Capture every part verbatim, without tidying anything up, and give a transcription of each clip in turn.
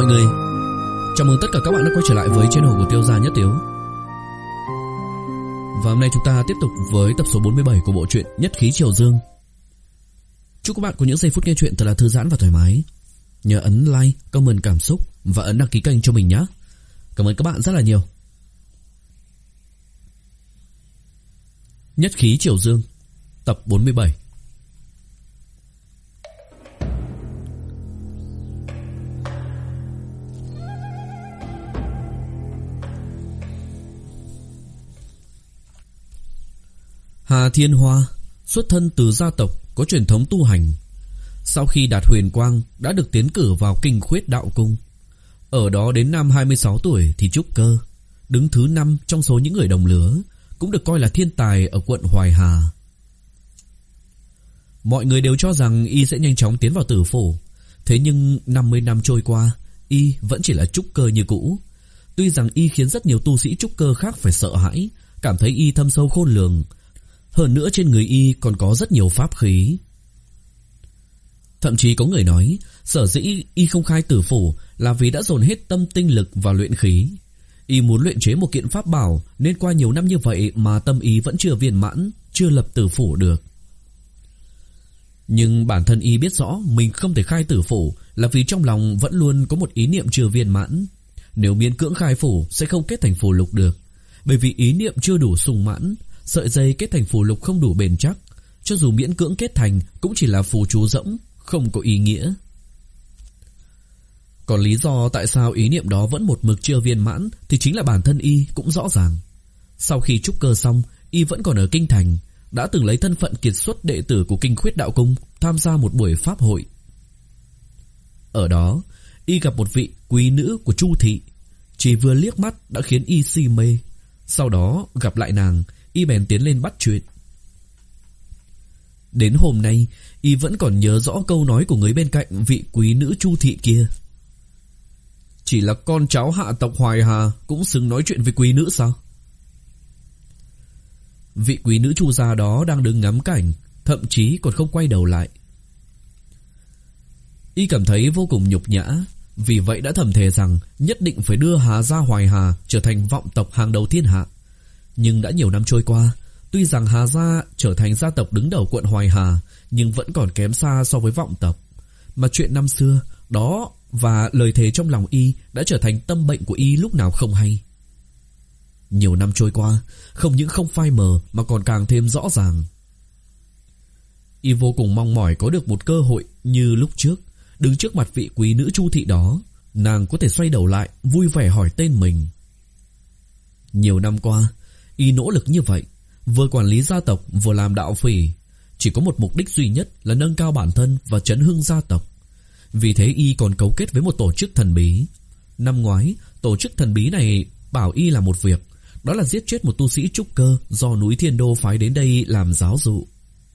mọi người. Chào mừng tất cả các bạn đã quay trở lại với channel của Tiêu Gia Nhất Tiếu. Và hôm nay chúng ta tiếp tục với tập số bốn mươi bảy của bộ truyện Nhất Khí Triều Dương. Chúc các bạn có những giây phút nghe truyện thật là thư giãn và thoải mái. Nhớ ấn like, comment cảm xúc và ấn đăng ký kênh cho mình nhé. Cảm ơn các bạn rất là nhiều. Nhất Khí Triều Dương, tập bốn mươi bảy. Hà Thiên Hoa xuất thân từ gia tộc có truyền thống tu hành. Sau khi đạt huyền quang đã được tiến cử vào Kinh Khuyết Đạo Cung. Ở đó đến năm hai mươi sáu tuổi thì trúc cơ, đứng thứ năm trong số những người đồng lứa, cũng được coi là thiên tài ở quận Hoài Hà. Mọi người đều cho rằng y sẽ nhanh chóng tiến vào tử phủ. Thế nhưng năm mươi năm trôi qua, y vẫn chỉ là trúc cơ như cũ. Tuy rằng y khiến rất nhiều tu sĩ trúc cơ khác phải sợ hãi, cảm thấy y thâm sâu khôn lường. Hơn nữa trên người y còn có rất nhiều pháp khí. Thậm chí có người nói sở dĩ y không khai tử phủ là vì đã dồn hết tâm tinh lực vào luyện khí. Y muốn luyện chế một kiện pháp bảo, nên qua nhiều năm như vậy mà tâm y vẫn chưa viên mãn, chưa lập tử phủ được. Nhưng bản thân y biết rõ mình không thể khai tử phủ là vì trong lòng vẫn luôn có một ý niệm chưa viên mãn. Nếu miễn cưỡng khai phủ sẽ không kết thành phù lục được, bởi vì ý niệm chưa đủ sung mãn. Sợi dây kết thành phù lục không đủ bền chắc, cho dù miễn cưỡng kết thành cũng chỉ là phù chú rỗng, không có ý nghĩa. Còn lý do tại sao ý niệm đó vẫn một mực chưa viên mãn thì chính là bản thân y cũng rõ ràng. Sau khi trúc cơ xong, y vẫn còn ở kinh thành, đã từng lấy thân phận kiệt xuất đệ tử của Kinh Khuyết Đạo Cung tham gia một buổi pháp hội. Ở đó, y gặp một vị quý nữ của Chu thị, chỉ vừa liếc mắt đã khiến y si mê. Sau đó gặp lại nàng, y bèn tiến lên bắt chuyện. Đến hôm nay, y vẫn còn nhớ rõ câu nói của người bên cạnh vị quý nữ Chu thị kia. Chỉ là con cháu hạ tộc Hoài Hà cũng xứng nói chuyện với quý nữ sao? Vị quý nữ Chu gia đó đang đứng ngắm cảnh, thậm chí còn không quay đầu lại. Y cảm thấy vô cùng nhục nhã, vì vậy đã thầm thề rằng nhất định phải đưa Hà gia Hoài Hà trở thành vọng tộc hàng đầu thiên hạ. Nhưng đã nhiều năm trôi qua, tuy rằng Hà gia trở thành gia tộc đứng đầu quận Hoài Hà, nhưng vẫn còn kém xa so với vọng tộc. Mà chuyện năm xưa đó và lời thề trong lòng y đã trở thành tâm bệnh của y lúc nào không hay. Nhiều năm trôi qua, không những không phai mờ mà còn càng thêm rõ ràng. Y vô cùng mong mỏi có được một cơ hội như lúc trước, đứng trước mặt vị quý nữ Chu thị đó, nàng có thể xoay đầu lại vui vẻ hỏi tên mình. Nhiều năm qua, y nỗ lực như vậy, vừa quản lý gia tộc vừa làm đạo phỉ, chỉ có một mục đích duy nhất là nâng cao bản thân và chấn hưng gia tộc. Vì thế y còn cấu kết với một tổ chức thần bí. Năm ngoái, tổ chức thần bí này bảo y làm một việc, đó là giết chết một tu sĩ trúc cơ do núi Thiên Đô phái đến đây làm giáo dụ.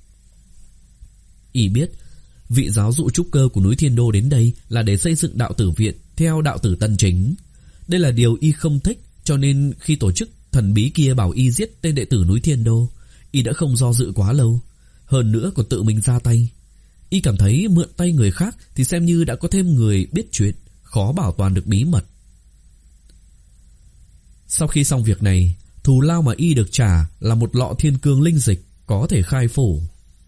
Y biết vị giáo dụ trúc cơ của núi Thiên Đô đến đây là để xây dựng đạo tử viện theo đạo tử Tân Chính. Đây là điều y không thích, cho nên khi tổ chức thần bí kia bảo y giết tên đệ tử núi Thiên Đô, y đã không do dự quá lâu, hơn nữa còn tự mình ra tay. Y cảm thấy mượn tay người khác thì xem như đã có thêm người biết chuyện, khó bảo toàn được bí mật. Sau khi xong việc này, thù lao mà y được trả là một lọ thiên cương linh dịch có thể khai phủ.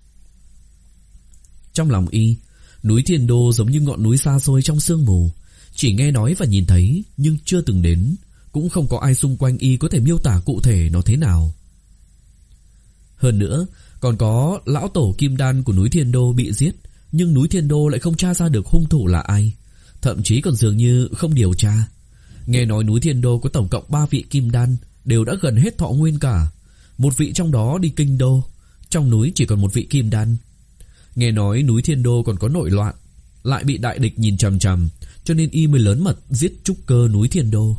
Trong lòng y, núi Thiên Đô giống như ngọn núi xa xôi trong sương mù, chỉ nghe nói và nhìn thấy nhưng chưa từng đến, cũng không có ai xung quanh y có thể miêu tả cụ thể nó thế nào. Hơn nữa, còn có lão tổ kim đan của núi Thiên Đô bị giết, nhưng núi Thiên Đô lại không tra ra được hung thủ là ai, thậm chí còn dường như không điều tra. Nghe nói núi Thiên Đô có tổng cộng ba vị kim đan, đều đã gần hết thọ nguyên cả. Một vị trong đó đi kinh đô, trong núi chỉ còn một vị kim đan. Nghe nói núi Thiên Đô còn có nội loạn, lại bị đại địch nhìn chằm chằm, cho nên y mới lớn mật giết trúc cơ núi Thiên Đô.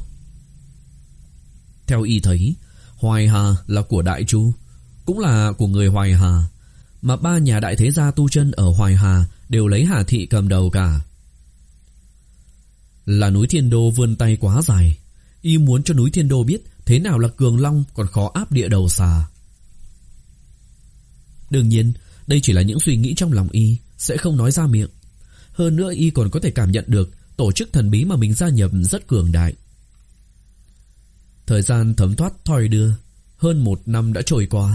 Theo y thấy, Hoài Hà là của Đại Chu, cũng là của người Hoài Hà, mà ba nhà đại thế gia tu chân ở Hoài Hà đều lấy Hà thị cầm đầu cả. Là núi Thiên Đô vươn tay quá dài, y muốn cho núi Thiên Đô biết thế nào là cường long còn khó áp địa đầu xà. Đương nhiên, đây chỉ là những suy nghĩ trong lòng y, sẽ không nói ra miệng. Hơn nữa y còn có thể cảm nhận được tổ chức thần bí mà mình gia nhập rất cường đại. Thời gian thấm thoát thoi đưa, hơn một năm đã trôi qua.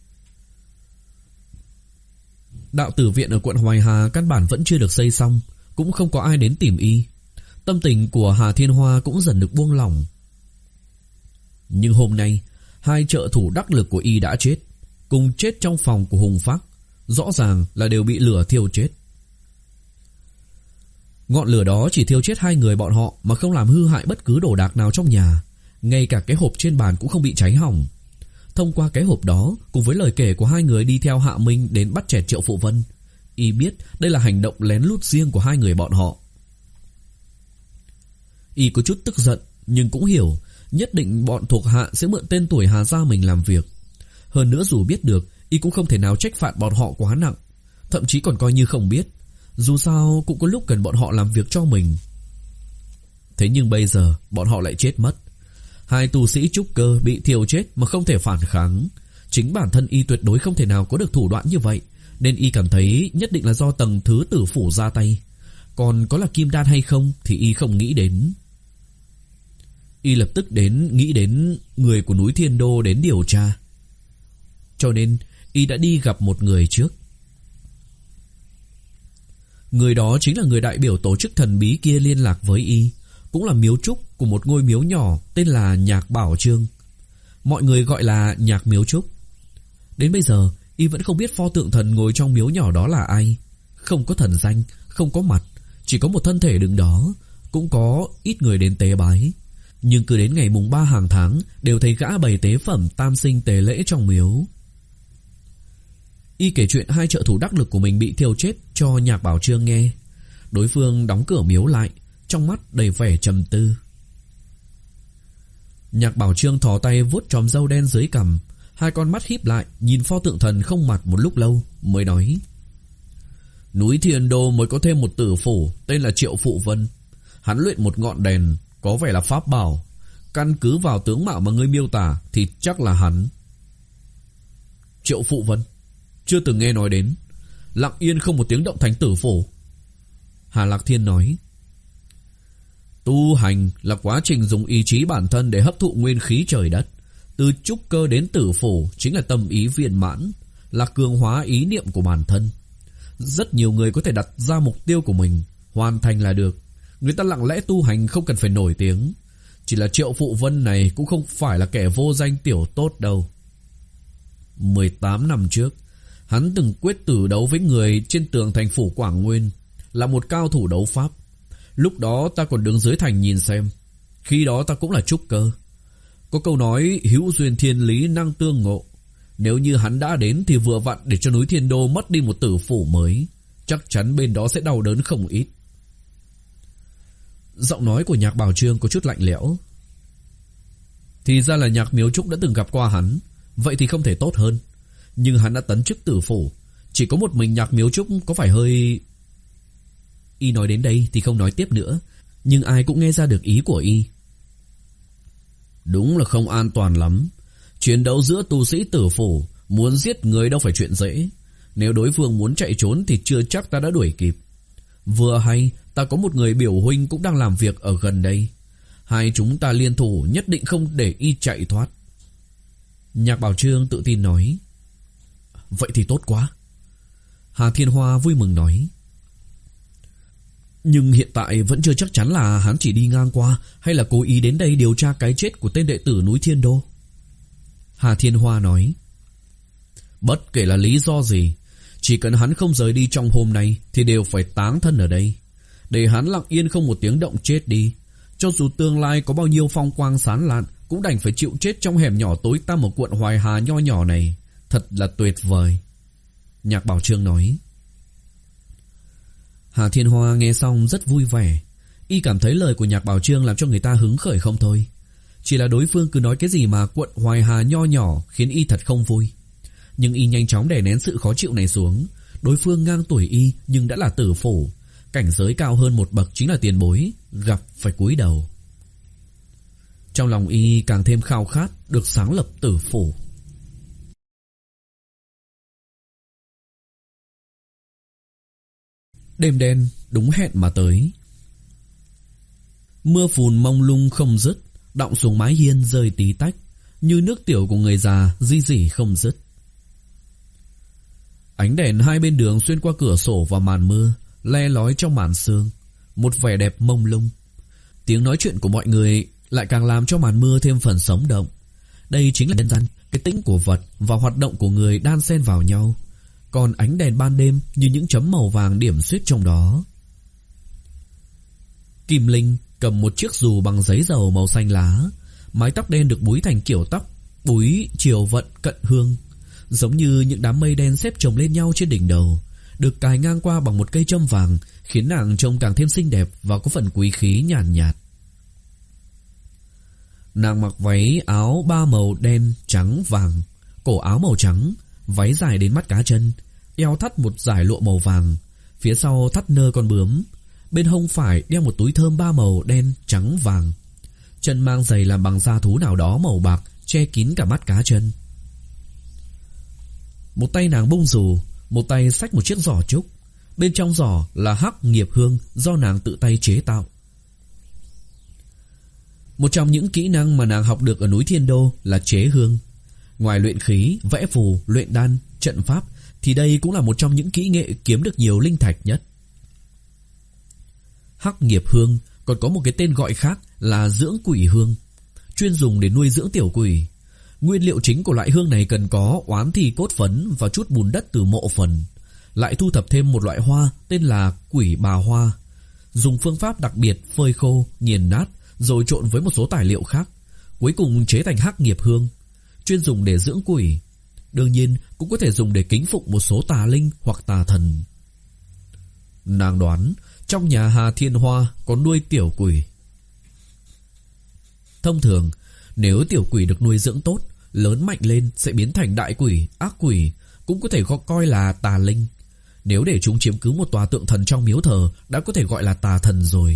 Đạo tử viện ở quận Hoài Hà căn bản vẫn chưa được xây xong, cũng không có ai đến tìm y. Tâm tình của Hà Thiên Hoa cũng dần được buông lỏng. Nhưng hôm nay, hai trợ thủ đắc lực của y đã chết, cùng chết trong phòng của Hùng Phác, rõ ràng là đều bị lửa thiêu chết. Ngọn lửa đó chỉ thiêu chết hai người bọn họ mà không làm hư hại bất cứ đồ đạc nào trong nhà, ngay cả cái hộp trên bàn cũng không bị cháy hỏng. Thông qua cái hộp đó, cùng với lời kể của hai người đi theo Hạ Minh đến bắt chẹt Triệu Phụ Vân, y biết đây là hành động lén lút riêng của hai người bọn họ. Y có chút tức giận, nhưng cũng hiểu nhất định bọn thuộc hạ sẽ mượn tên tuổi Hà gia mình làm việc. Hơn nữa dù biết được, y cũng không thể nào trách phạt bọn họ quá nặng, thậm chí còn coi như không biết. Dù sao cũng có lúc cần bọn họ làm việc cho mình. Thế nhưng bây giờ bọn họ lại chết mất. Hai tu sĩ trúc cơ bị thiêu chết mà không thể phản kháng. Chính bản thân y tuyệt đối không thể nào có được thủ đoạn như vậy, nên y cảm thấy nhất định là do tầng thứ tử phủ ra tay. Còn có là kim đan hay không thì y không nghĩ đến. Y lập tức đến nghĩ đến người của núi Thiên Đô đến điều tra. Cho nên y đã đi gặp một người trước. Người đó chính là người đại biểu tổ chức thần bí kia liên lạc với y, cũng là miếu trúc của một ngôi miếu nhỏ tên là Nhạc Bảo Trương. Mọi người gọi là Nhạc Miếu Trúc. Đến bây giờ y vẫn không biết pho tượng thần ngồi trong miếu nhỏ đó là ai. Không có thần danh, không có mặt, chỉ có một thân thể đứng đó. Cũng có ít người đến tế bái, nhưng cứ đến ngày mùng ba hàng tháng đều thấy gã bày tế phẩm tam sinh tế lễ trong miếu. Y kể chuyện hai trợ thủ đắc lực của mình bị thiêu chết cho Nhạc Bảo Trương nghe. Đối phương đóng cửa miếu lại, trong mắt đầy vẻ trầm tư. Nhạc Bảo Trương thò tay vuốt chòm râu đen dưới cằm, hai con mắt híp lại nhìn pho tượng thần không mặt một lúc lâu mới nói: Núi Thiên Đô mới có thêm một tử phủ tên là Triệu Phụ Vân. Hắn luyện một ngọn đèn, có vẻ là pháp bảo. Căn cứ vào tướng mạo mà ngươi miêu tả thì chắc là hắn. Triệu Phụ Vân? Chưa từng nghe nói đến. Lặng yên không một tiếng động thành tử phủ. Hà Lạc Thiên nói: Tu hành là quá trình dùng ý chí bản thân để hấp thụ nguyên khí trời đất. Từ trúc cơ đến tử phủ chính là tâm ý viên mãn, là cường hóa ý niệm của bản thân. Rất nhiều người có thể đặt ra mục tiêu của mình, hoàn thành là được. Người ta lặng lẽ tu hành không cần phải nổi tiếng. Chỉ là Triệu Phụ Vân này cũng không phải là kẻ vô danh tiểu tốt đâu. mười tám năm trước, hắn từng quyết tử đấu với người trên tường thành phủ Quảng Nguyên, là một cao thủ đấu pháp. Lúc đó ta còn đứng dưới thành nhìn xem. Khi đó ta cũng là trúc cơ. Có câu nói hữu duyên thiên lý năng tương ngộ. Nếu như hắn đã đến thì vừa vặn để cho núi Thiên Đô mất đi một tử phủ mới. Chắc chắn bên đó sẽ đau đớn không ít. Giọng nói của Nhạc Bảo Trương có chút lạnh lẽo. Thì ra là Nhạc Miếu Trúc đã từng gặp qua hắn. Vậy thì không thể tốt hơn. Nhưng hắn đã tấn chức tử phủ, chỉ có một mình Nhạc Miếu Trúc có phải hơi... Y nói đến đây thì không nói tiếp nữa, nhưng ai cũng nghe ra được ý của y. Đúng là không an toàn lắm. Chiến đấu giữa tu sĩ tử phủ, muốn giết người đâu phải chuyện dễ. Nếu đối phương muốn chạy trốn thì chưa chắc ta đã đuổi kịp. Vừa hay ta có một người biểu huynh cũng đang làm việc ở gần đây. Hai chúng ta liên thủ nhất định không để y chạy thoát. Nhạc Bảo Trương tự tin nói. Vậy thì tốt quá. Hà Thiên Hoa vui mừng nói. Nhưng hiện tại vẫn chưa chắc chắn là hắn chỉ đi ngang qua hay là cố ý đến đây điều tra cái chết của tên đệ tử núi Thiên Đô. Hà Thiên Hoa nói. Bất kể là lý do gì, chỉ cần hắn không rời đi trong hôm nay thì đều phải táng thân ở đây. Để hắn lặng yên không một tiếng động chết đi. Cho dù tương lai có bao nhiêu phong quang sáng lạn, cũng đành phải chịu chết trong hẻm nhỏ tối tăm ở quận Hoài Hà nho nhỏ này. Thật là tuyệt vời. Nhạc Bảo Trương nói. Hà Thiên Hoa nghe xong rất vui vẻ. Y cảm thấy lời của Nhạc Bảo Trương làm cho người ta hứng khởi không thôi. Chỉ là đối phương cứ nói cái gì mà quận Hoài Hà nho nhỏ khiến y thật không vui. Nhưng y nhanh chóng đè nén sự khó chịu này xuống. Đối phương ngang tuổi y nhưng đã là tử phủ, cảnh giới cao hơn một bậc chính là tiền bối, gặp phải cúi đầu. Trong lòng y càng thêm khao khát được sáng lập tử phủ. Đêm đen đúng hẹn mà tới. Mưa phùn mông lung không dứt, đọng xuống mái hiên rơi tí tách, như nước tiểu của người già rỉ rỉ không dứt. Ánh đèn hai bên đường xuyên qua cửa sổ và màn mưa, le lói trong màn sương, một vẻ đẹp mông lung. Tiếng nói chuyện của mọi người lại càng làm cho màn mưa thêm phần sống động. Đây chính là nhân gian, cái tĩnh của vật và hoạt động của người đan xen vào nhau. Còn ánh đèn ban đêm như những chấm màu vàng điểm xuyết trong đó. Kim Linh cầm một chiếc dù bằng giấy dầu màu xanh lá, mái tóc đen được búi thành kiểu tóc búi chiều vận cận hương, giống như những đám mây đen xếp chồng lên nhau trên đỉnh đầu, được cài ngang qua bằng một cây châm vàng, khiến nàng trông càng thêm xinh đẹp và có phần quý khí nhàn nhạt, nhạt. Nàng mặc váy áo ba màu đen, trắng, vàng, cổ áo màu trắng, váy dài đến mắt cá chân, eo thắt một dải lụa màu vàng, phía sau thắt nơ con bướm, bên hông phải đeo một túi thơm ba màu đen, trắng, vàng. Chân mang giày làm bằng da thú nào đó màu bạc, che kín cả mắt cá chân. Một tay nàng bung dù, một tay xách một chiếc giỏ trúc. Bên trong giỏ là hắc nghiệp hương do nàng tự tay chế tạo. Một trong những kỹ năng mà nàng học được ở núi Thiên Đô là chế hương. Ngoài luyện khí, vẽ phù, luyện đan, trận pháp, thì đây cũng là một trong những kỹ nghệ kiếm được nhiều linh thạch nhất. Hắc nghiệp hương còn có một cái tên gọi khác là dưỡng quỷ hương, chuyên dùng để nuôi dưỡng tiểu quỷ. Nguyên liệu chính của loại hương này cần có oán thi cốt phấn và chút bùn đất từ mộ phần, lại thu thập thêm một loại hoa tên là quỷ bà hoa, dùng phương pháp đặc biệt phơi khô, nghiền nát rồi trộn với một số tài liệu khác, cuối cùng chế thành hắc nghiệp hương, chuyên dùng để dưỡng quỷ. Đương nhiên cũng có thể dùng để kính phụng một số tà linh hoặc tà thần. Nàng đoán trong nhà Hà Thiên Hoa có nuôi tiểu quỷ. Thông thường, nếu tiểu quỷ được nuôi dưỡng tốt, lớn mạnh lên sẽ biến thành đại quỷ, ác quỷ, cũng có thể coi là tà linh. Nếu để chúng chiếm cứ một tòa tượng thần trong miếu thờ, đã có thể gọi là tà thần rồi.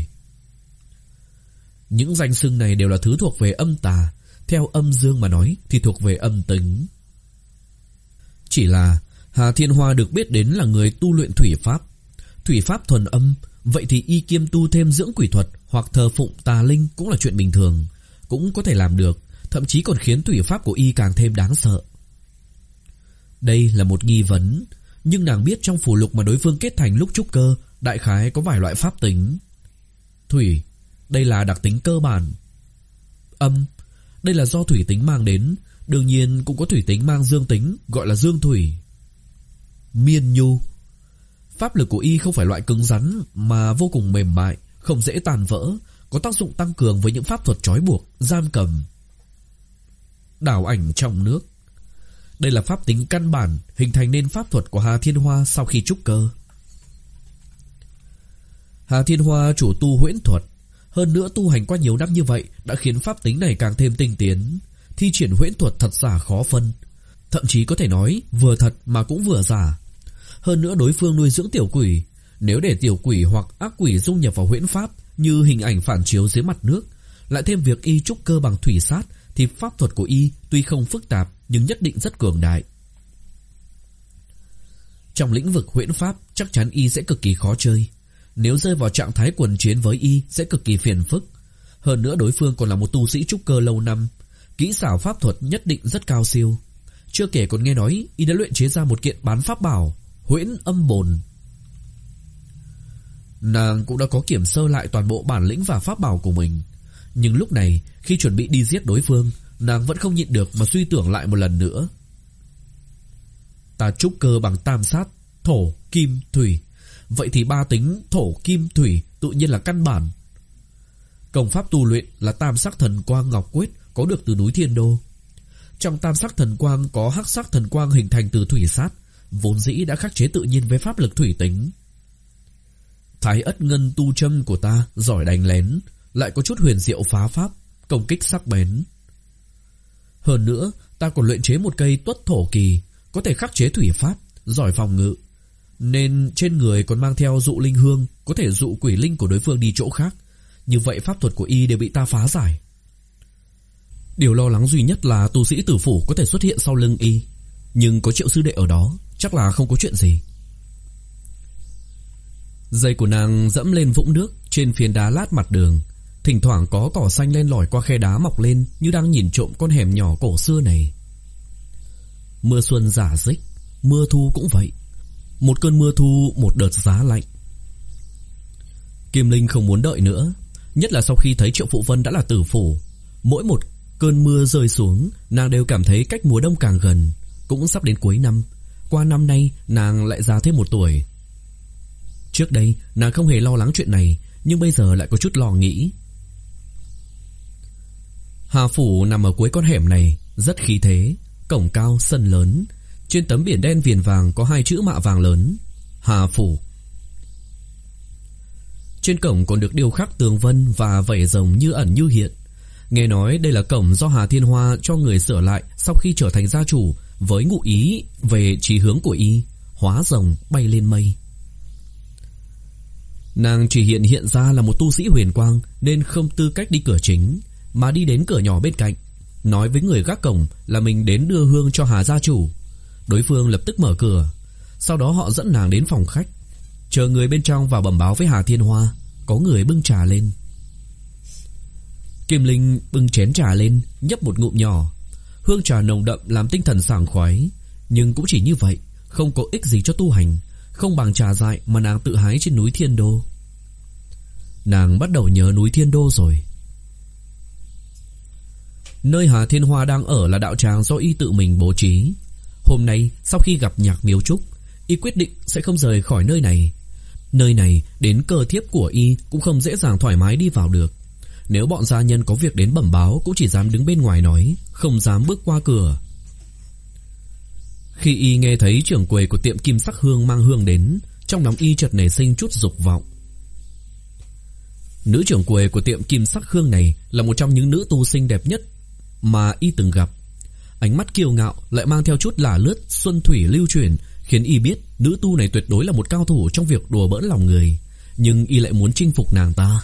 Những danh xưng này đều là thứ thuộc về âm tà, theo âm dương mà nói thì thuộc về âm tính. Chỉ là Hà Thiên Hoa được biết đến là người tu luyện thủy pháp. Thủy pháp thuần âm, vậy thì y kiêm tu thêm dưỡng quỷ thuật hoặc thờ phụng tà linh cũng là chuyện bình thường, cũng có thể làm được, thậm chí còn khiến thủy pháp của y càng thêm đáng sợ. Đây là một nghi vấn, nhưng nàng biết trong phù lục mà đối phương kết thành lúc trúc cơ, đại khái có vài loại pháp tính. Thủy, đây là đặc tính cơ bản. Âm, đây là do thủy tính mang đến, đương nhiên cũng có thủy tính mang dương tính, gọi là dương thủy. Miên nhu, pháp lực của y không phải loại cứng rắn mà vô cùng mềm mại, không dễ tàn vỡ, có tác dụng tăng cường với những pháp thuật trói buộc, giam cầm. Đảo ảnh trong nước, đây là pháp tính căn bản hình thành nên pháp thuật của Hà Thiên Hoa sau khi trúc cơ. Hà Thiên Hoa chủ tu huyễn thuật, hơn nữa tu hành qua nhiều năm như vậy đã khiến pháp tính này càng thêm tinh tiến. Thi triển huyễn thuật thật giả khó phân, thậm chí có thể nói vừa thật mà cũng vừa giả. Hơn nữa đối phương nuôi dưỡng tiểu quỷ, nếu để tiểu quỷ hoặc ác quỷ dung nhập vào huyễn pháp như hình ảnh phản chiếu dưới mặt nước, lại thêm việc y trúc cơ bằng thủy sát, thì pháp thuật của y tuy không phức tạp nhưng nhất định rất cường đại. Trong lĩnh vực huyễn pháp chắc chắn y sẽ cực kỳ khó chơi. Nếu rơi vào trạng thái quần chiến với y sẽ cực kỳ phiền phức. Hơn nữa đối phương còn là một tu sĩ trúc cơ lâu năm, kỹ xảo pháp thuật nhất định rất cao siêu. Chưa kể còn nghe nói y đã luyện chế ra một kiện bán pháp bảo huyễn âm bồn. Nàng cũng đã có kiểm sơ lại toàn bộ bản lĩnh và pháp bảo của mình, nhưng lúc này khi chuẩn bị đi giết đối phương, nàng vẫn không nhịn được mà suy tưởng lại một lần nữa. Ta trúc cơ bằng tam sát, thổ, kim, thủy, vậy thì ba tính thổ, kim, thủy tự nhiên là căn bản. Công pháp tu luyện là tam sắc thần quang ngọc quyết có được từ núi Thiên Đô. Trong tam sắc thần quang có hắc sắc thần quang hình thành từ thủy sát, vốn dĩ đã khắc chế tự nhiên với pháp lực thủy tính. Thái ất ngân tu châm của ta giỏi đánh lén, lại có chút huyền diệu phá pháp, công kích sắc bén. Hơn nữa ta còn luyện chế một cây tuất thổ kỳ, có thể khắc chế thủy pháp, giỏi phòng ngự, nên trên người còn mang theo dụ linh hương, có thể dụ quỷ linh của đối phương đi chỗ khác. Như vậy pháp thuật của y đều bị ta phá giải. Điều lo lắng duy nhất là tu sĩ tử phủ có thể xuất hiện sau lưng y, nhưng có Triệu sư đệ ở đó, chắc là không có chuyện gì. Giày của nàng dẫm lên vũng nước trên phiến đá lát mặt đường, Thỉnh thoảng có cỏ xanh len lỏi qua khe đá mọc lên, như đang nhìn trộm con hẻm nhỏ cổ xưa này. Mưa xuân rả rích, mưa thu cũng vậy. Một cơn mưa thu, một đợt giá lạnh. Kim Linh không muốn đợi nữa, nhất là sau khi thấy Triệu Phụ Vân đã là tử phủ. Mỗi một cơn mưa rơi xuống, nàng đều cảm thấy cách mùa đông càng gần. Cũng sắp đến cuối năm. Qua năm nay nàng lại già thêm một tuổi. Trước đây nàng không hề lo lắng chuyện này, nhưng bây giờ lại có chút lo nghĩ. Hà phủ nằm ở cuối con hẻm này, rất khí thế. Cổng cao, sân lớn. Trên tấm biển đen viền vàng có hai chữ mạ vàng lớn: Hà phủ. Trên cổng còn được điêu khắc tường vân và vảy rồng như ẩn như hiện. Nghe nói đây là cổng do Hà Thiên Hoa cho người sửa lại sau khi trở thành gia chủ, với ngụ ý về chí hướng của y, hóa rồng bay lên mây. Nàng chỉ hiện hiện ra là một tu sĩ huyền quang nên không tư cách đi cửa chính, mà đi đến cửa nhỏ bên cạnh, nói với người gác cổng là mình đến đưa hương cho Hà gia chủ. Đối phương lập tức mở cửa. Sau đó họ dẫn nàng đến phòng khách, chờ người bên trong vào bẩm báo với Hà Thiên Hoa. Có người bưng trà lên. Kim Linh bưng chén trà lên, nhấp một ngụm nhỏ. Hương trà nồng đậm làm tinh thần sảng khoái, nhưng cũng chỉ như vậy, không có ích gì cho tu hành, không bằng trà dại mà nàng tự hái trên núi Thiên Đô. Nàng bắt đầu nhớ núi Thiên Đô rồi. Nơi Hà Thiên Hoa đang ở là đạo tràng do y tự mình bố trí. Hôm nay sau khi gặp Nhạc Miếu Trúc, y quyết định sẽ không rời khỏi nơi này. Nơi này đến cơ thiếp của y cũng không dễ dàng thoải mái đi vào được. Nếu bọn gia nhân có việc đến bẩm báo cũng chỉ dám đứng bên ngoài nói, không dám bước qua cửa. Khi y nghe thấy trưởng quầy của tiệm Kim Sắc Hương mang hương đến, trong lòng y chợt nảy sinh chút dục vọng. Nữ trưởng quầy của tiệm Kim Sắc Hương này là một trong những nữ tu xinh đẹp nhất mà y từng gặp. Ánh mắt kiêu ngạo lại mang theo chút lả lướt xuân thủy lưu chuyển, khiến y biết nữ tu này tuyệt đối là một cao thủ trong việc đùa bỡn lòng người. Nhưng y lại muốn chinh phục nàng ta.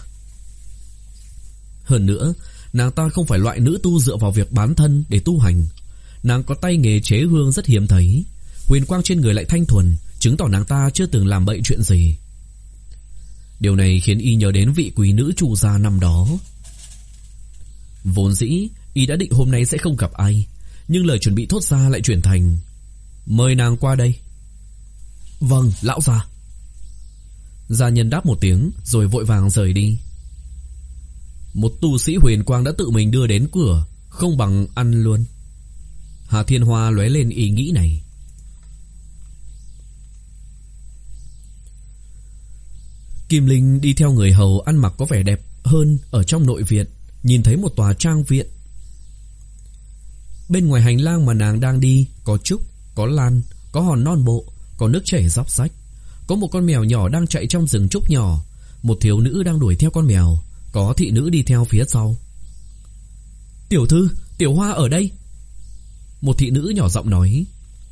Hơn nữa, nàng ta không phải loại nữ tu dựa vào việc bán thân để tu hành. Nàng có tay nghề chế hương rất hiếm thấy, huyền quang trên người lại thanh thuần, chứng tỏ nàng ta chưa từng làm bậy chuyện gì. Điều này khiến y nhớ đến vị quý nữ chủ gia năm đó. Vốn dĩ y đã định hôm nay sẽ không gặp ai, nhưng lời chuẩn bị thốt ra lại chuyển thành: mời nàng qua đây. Vâng, lão gia. Gia nhân đáp một tiếng rồi vội vàng rời đi. Một tu sĩ huyền quang đã tự mình đưa đến cửa, không bằng ăn luôn. Hà Thiên Hoa lóe lên ý nghĩ này. Kim Linh đi theo người hầu ăn mặc có vẻ đẹp hơn ở trong nội viện, nhìn thấy một tòa trang viện. Bên ngoài hành lang mà nàng đang đi có trúc, có lan, có hòn non bộ, có nước chảy róc rách. Có một con mèo nhỏ đang chạy trong rừng trúc nhỏ. Một thiếu nữ đang đuổi theo con mèo. Có thị nữ đi theo phía sau. Tiểu thư, Tiểu Hoa ở đây. Một thị nữ nhỏ giọng nói.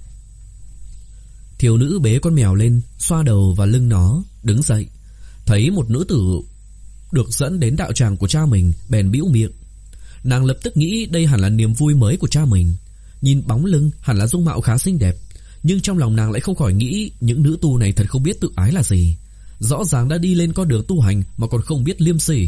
Thiếu nữ bế con mèo lên, xoa đầu và lưng nó, đứng dậy. Thấy một nữ tử được dẫn đến đạo tràng của cha mình, bèn bĩu miệng. Nàng lập tức nghĩ đây hẳn là niềm vui mới của cha mình. Nhìn bóng lưng hẳn là dung mạo khá xinh đẹp, nhưng trong lòng nàng lại không khỏi nghĩ những nữ tu này thật không biết tự ái là gì. Rõ ràng đã đi lên con đường tu hành mà còn không biết liêm sỉ.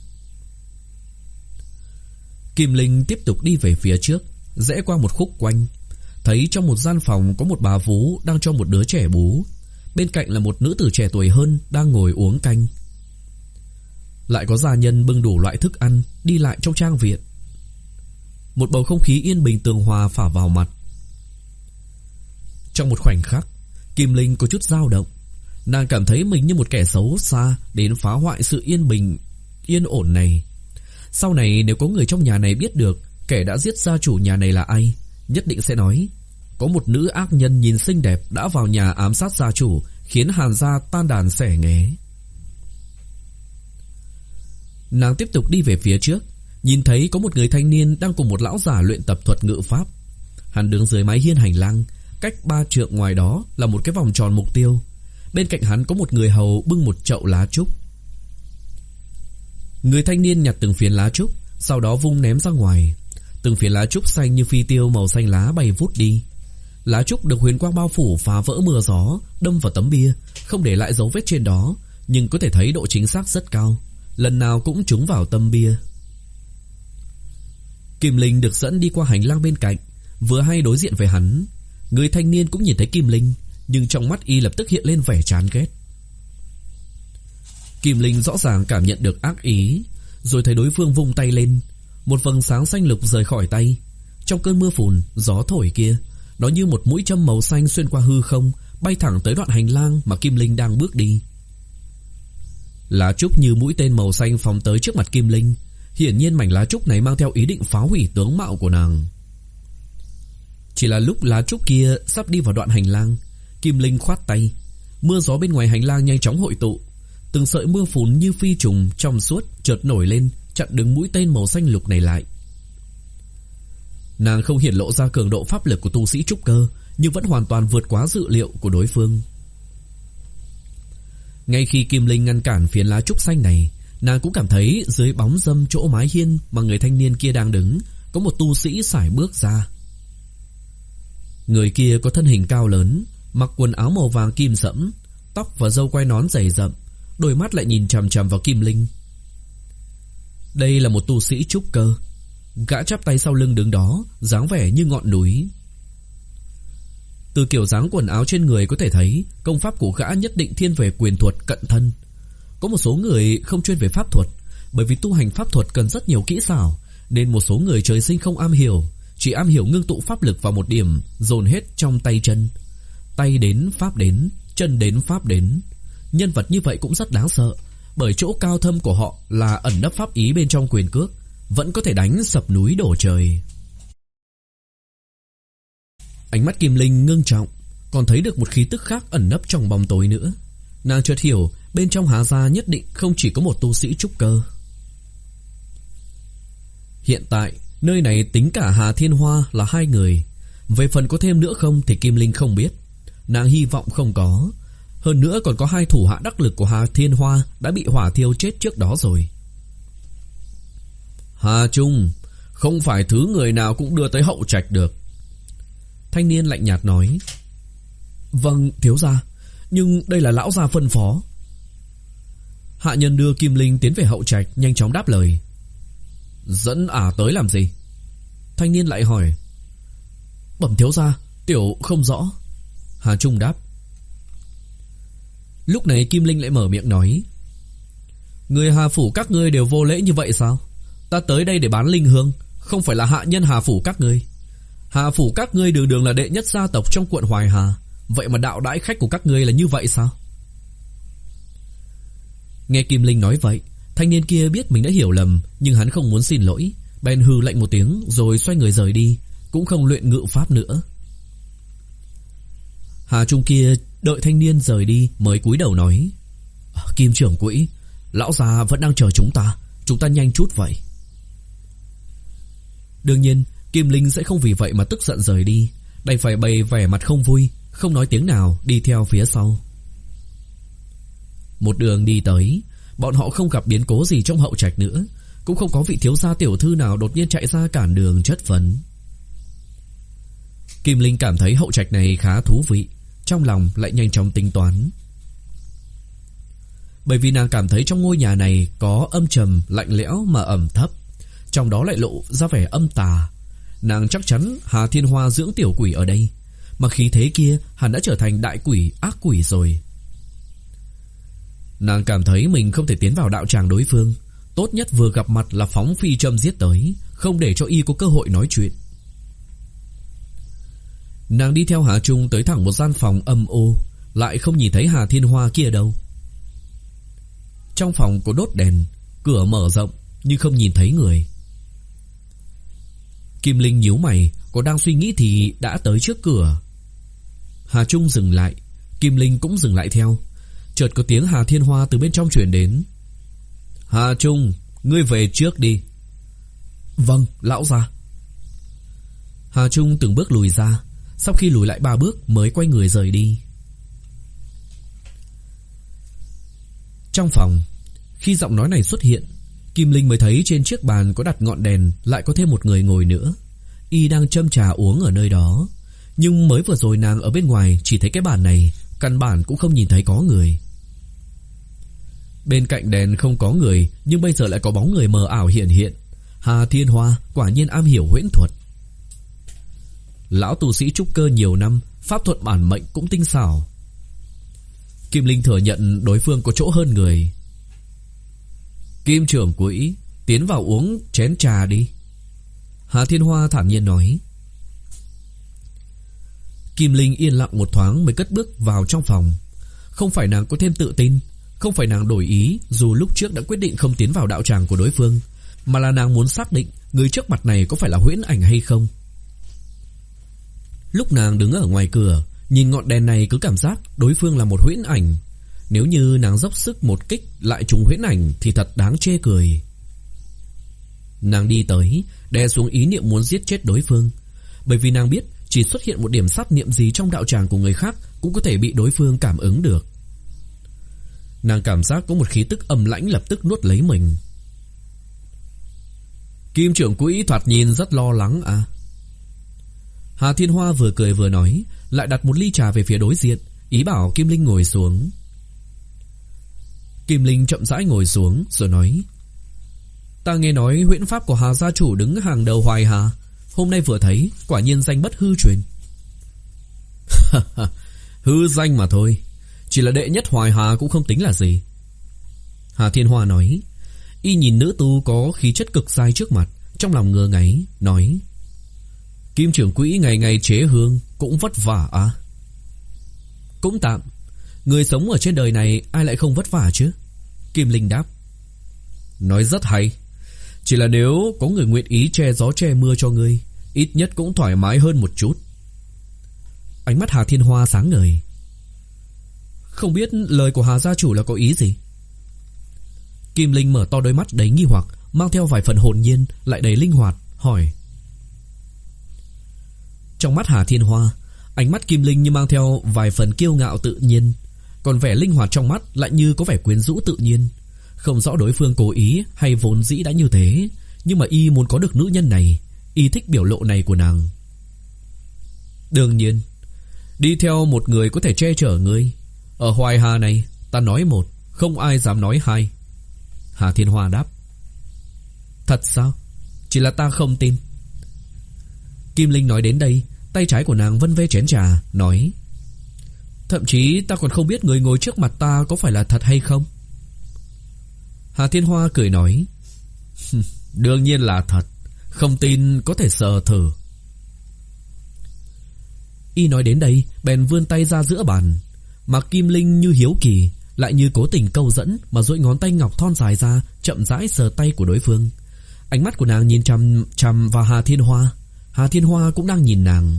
Kim Linh tiếp tục đi về phía trước, rẽ qua một khúc quanh. Thấy trong một gian phòng có một bà vú đang cho một đứa trẻ bú. Bên cạnh là một nữ tử trẻ tuổi hơn đang ngồi uống canh. Lại có gia nhân bưng đủ loại thức ăn đi lại trong trang viện. Một bầu không khí yên bình tường hòa phả vào mặt. Trong một khoảnh khắc, Kim Linh có chút dao động. Nàng cảm thấy mình như một kẻ xấu xa đến phá hoại sự yên bình, yên ổn này. Sau này nếu có người trong nhà này biết được kẻ đã giết gia chủ nhà này là ai, nhất định sẽ nói có một nữ ác nhân nhìn xinh đẹp đã vào nhà ám sát gia chủ, khiến Hàn gia tan đàn xẻ nghé. Nàng tiếp tục đi về phía trước, nhìn thấy có một người thanh niên đang cùng một lão giả luyện tập thuật ngự pháp. Hắn đứng dưới mái hiên hành lang, cách ba trượng ngoài đó là một cái vòng tròn mục tiêu. Bên cạnh hắn có một người hầu bưng một chậu lá trúc. Người thanh niên nhặt từng phiến lá trúc, sau đó vung ném ra ngoài. Từng phiến lá trúc xanh như phi tiêu màu xanh lá bay vút đi. Lá trúc được huyền quang bao phủ phá vỡ mưa gió, đâm vào tấm bia, không để lại dấu vết trên đó, nhưng có thể thấy độ chính xác rất cao. lần nào cũng trúng vào tâm bia. Kim Linh được dẫn đi qua hành lang bên cạnh, vừa hay đối diện với hắn. Người thanh niên cũng nhìn thấy Kim Linh, nhưng trong mắt y lập tức hiện lên vẻ chán ghét. Kim Linh rõ ràng cảm nhận được ác ý, rồi thấy đối phương vung tay lên, một vầng sáng xanh lục rời khỏi tay. Trong cơn mưa phùn, gió thổi kia, nó như một mũi châm màu xanh xuyên qua hư không, bay thẳng tới đoạn hành lang mà Kim Linh đang bước đi. Lá trúc như mũi tên màu xanh phóng tới trước mặt Kim Linh. Hiển nhiên mảnh lá trúc này mang theo ý định phá hủy tướng mạo của nàng. Chỉ là lúc lá trúc kia sắp đi vào đoạn hành lang, Kim Linh khoát tay. Mưa gió bên ngoài hành lang nhanh chóng hội tụ. Từng sợi mưa phùn như phi trùng trong suốt chợt nổi lên, chặn đứng mũi tên màu xanh lục này lại. Nàng không hiển lộ ra cường độ pháp lực của tu sĩ trúc cơ, nhưng vẫn hoàn toàn vượt quá dự liệu của đối phương. Ngay khi Kim Linh ngăn cản phiến lá trúc xanh này, nàng cũng cảm thấy dưới bóng râm chỗ mái hiên mà người thanh niên kia đang đứng, có một tu sĩ sải bước ra. Người kia có thân hình cao lớn, mặc quần áo màu vàng kim sẫm, tóc và râu quai nón dày rậm, đôi mắt lại nhìn chằm chằm vào Kim Linh. Đây là một tu sĩ trúc cơ. Gã chắp tay sau lưng đứng đó, dáng vẻ như ngọn núi. Từ kiểu dáng quần áo trên người có thể thấy công pháp của gã nhất định thiên về quyền thuật cận thân. Có một số người không chuyên về pháp thuật, bởi vì tu hành pháp thuật cần rất nhiều kỹ xảo, nên một số người trời sinh không am hiểu, chỉ am hiểu ngưng tụ pháp lực vào một điểm, dồn hết trong tay chân. Tay đến pháp đến, chân đến pháp đến. Nhân vật như vậy cũng rất đáng sợ, bởi chỗ cao thâm của họ là ẩn nấp pháp ý bên trong quyền cước, vẫn có thể đánh sập núi đổ trời. Ánh mắt Kim Linh ngưng trọng, còn thấy được một khí tức khác ẩn nấp trong bóng tối nữa. Nàng chợt hiểu, bên trong Hà gia nhất định không chỉ có một tu sĩ trúc cơ. Hiện tại, nơi này tính cả Hà Thiên Hoa là hai người. Về phần có thêm nữa không thì Kim Linh không biết. Nàng hy vọng không có. Hơn nữa còn có hai thủ hạ đắc lực của Hà Thiên Hoa đã bị hỏa thiêu chết trước đó rồi. Hà Trung, không phải thứ người nào cũng đưa tới hậu trạch được. Thanh niên lạnh nhạt nói. Vâng, thiếu gia, nhưng đây là lão gia phân phó. Hạ nhân đưa Kim Linh tiến về hậu trạch, nhanh chóng đáp lời. Dẫn ả tới làm gì? Thanh niên lại hỏi. Bẩm thiếu gia, tiểu không rõ. Hà Trung đáp. Lúc này Kim Linh lại mở miệng nói. Người Hà phủ các ngươi đều vô lễ như vậy sao? Ta tới đây để bán linh hương, không phải là hạ nhân Hà phủ các ngươi. Hà phủ các ngươi đường đường là đệ nhất gia tộc trong quận Hoài Hà, vậy mà đạo đãi khách của các ngươi là như vậy sao? Nghe Kim Linh nói vậy, thanh niên kia biết mình đã hiểu lầm, nhưng hắn không muốn xin lỗi, bèn hừ lạnh một tiếng rồi xoay người rời đi, cũng không luyện ngự pháp nữa. Hà Trung kia đợi thanh niên rời đi mới cúi đầu nói. Kim trưởng quỹ, lão già vẫn đang chờ chúng ta, chúng ta nhanh chút vậy. Đương nhiên Kim Linh sẽ không vì vậy mà tức giận rời đi, đành phải bày vẻ mặt không vui, không nói tiếng nào đi theo phía sau. Một đường đi tới, bọn họ không gặp biến cố gì trong hậu trạch nữa, cũng không có vị thiếu gia tiểu thư nào đột nhiên chạy ra cản đường chất vấn. Kim Linh cảm thấy hậu trạch này khá thú vị, trong lòng lại nhanh chóng tính toán. Bởi vì nàng cảm thấy trong ngôi nhà này có âm trầm, lạnh lẽo mà ẩm thấp, trong đó lại lộ ra vẻ âm tà. Nàng chắc chắn Hà Thiên Hoa dưỡng tiểu quỷ ở đây, mà khí thế kia hẳn đã trở thành đại quỷ, ác quỷ rồi. Nàng cảm thấy mình không thể tiến vào đạo tràng đối phương, tốt nhất vừa gặp mặt là phóng phi châm giết tới, không để cho y có cơ hội nói chuyện. Nàng đi theo Hà Trung tới thẳng một gian phòng âm u, lại không nhìn thấy Hà Thiên Hoa kia đâu. Trong phòng có đốt đèn, cửa mở rộng nhưng không nhìn thấy người. Kim Linh nhíu mày, có đang suy nghĩ thì đã tới trước cửa. Hà Trung dừng lại, Kim Linh cũng dừng lại theo. Chợt có tiếng Hà Thiên Hoa từ bên trong truyền đến. Hà Trung, ngươi về trước đi. Vâng, lão gia. Hà Trung từng bước lùi ra, sau khi lùi lại ba bước mới quay người rời đi. Trong phòng, khi giọng nói này xuất hiện, Kim Linh mới thấy trên chiếc bàn có đặt ngọn đèn lại có thêm một người ngồi nữa. Y đang châm trà uống ở nơi đó, nhưng mới vừa rồi nàng ở bên ngoài chỉ thấy cái bàn này, căn bản cũng không nhìn thấy có người. Bên cạnh đèn không có người, nhưng bây giờ lại có bóng người mờ ảo hiện hiện. Hà Thiên Hoa quả nhiên am hiểu huyễn thuật. Lão tu sĩ trúc cơ nhiều năm, pháp thuật bản mệnh cũng tinh xảo. Kim Linh thừa nhận đối phương có chỗ hơn người. Kim trưởng quỹ, tiến vào uống chén trà đi. Hà Thiên Hoa thản nhiên nói. Kim Linh yên lặng một thoáng mới cất bước vào trong phòng. Không phải nàng có thêm tự tin, không phải nàng đổi ý dù lúc trước đã quyết định không tiến vào đạo tràng của đối phương, mà là nàng muốn xác định người trước mặt này có phải là huyễn ảnh hay không. Lúc nàng đứng ở ngoài cửa, nhìn ngọn đèn này cứ cảm giác đối phương là một huyễn ảnh. Nếu như nàng dốc sức một kích lại trúng huyễn ảnh thì thật đáng chê cười. Nàng đi tới, đè xuống ý niệm muốn giết chết đối phương, bởi vì nàng biết chỉ xuất hiện một điểm sát niệm gì trong đạo tràng của người khác cũng có thể bị đối phương cảm ứng được. Nàng cảm giác có một khí tức âm lãnh lập tức nuốt lấy mình. Kim trưởng quỹ thoạt nhìn rất lo lắng à? Hà Thiên Hoa vừa cười vừa nói, lại đặt một ly trà về phía đối diện, ý bảo Kim Linh ngồi xuống. Kim Linh chậm rãi ngồi xuống rồi nói. Ta nghe nói huyễn pháp của Hà gia chủ đứng hàng đầu Hoài Hà, hôm nay vừa thấy, quả nhiên danh bất hư truyền. Hư danh mà thôi, chỉ là đệ nhất Hoài Hà cũng không tính là gì. Hà Thiên Hoa nói. Y nhìn nữ tu có khí chất cực dai trước mặt, trong lòng ngơ ngáy, nói. Kim trưởng quỹ ngày ngày chế hương cũng vất vả à? Cũng tạm. Người sống ở trên đời này ai lại không vất vả chứ? Kim Linh đáp. Nói rất hay. Chỉ là nếu có người nguyện ý che gió che mưa cho ngươi, ít nhất cũng thoải mái hơn một chút. Ánh mắt Hà Thiên Hoa sáng ngời. Không biết lời của Hà gia chủ là có ý gì? Kim Linh mở to đôi mắt đầy nghi hoặc, mang theo vài phần hồn nhiên lại đầy linh hoạt, hỏi. Trong mắt Hà Thiên Hoa, ánh mắt Kim Linh như mang theo vài phần kiêu ngạo tự nhiên, còn vẻ linh hoạt trong mắt lại như có vẻ quyến rũ tự nhiên. Không rõ đối phương cố ý hay vốn dĩ đã như thế, nhưng mà y muốn có được nữ nhân này, y thích biểu lộ này của nàng. Đương nhiên, đi theo một người có thể che chở ngươi. Ở Hoài Hà này, ta nói một, không ai dám nói hai. Hà Thiên Hoa đáp. Thật sao? Chỉ là ta không tin. Kim Linh nói đến đây, tay trái của nàng vân vê chén trà, nói. Thậm chí ta còn không biết người ngồi trước mặt ta có phải là thật hay không. Hà Thiên Hoa cười nói. Đương nhiên là thật, không tin có thể sờ thử. Y nói đến đây, bèn vươn tay ra giữa bàn, mà Kim Linh như hiếu kỳ, lại như cố tình câu dẫn mà duỗi ngón tay ngọc thon dài ra, chậm rãi sờ tay của đối phương. Ánh mắt của nàng nhìn chằm chằm vào Hà Thiên Hoa. Hà Thiên Hoa cũng đang nhìn nàng.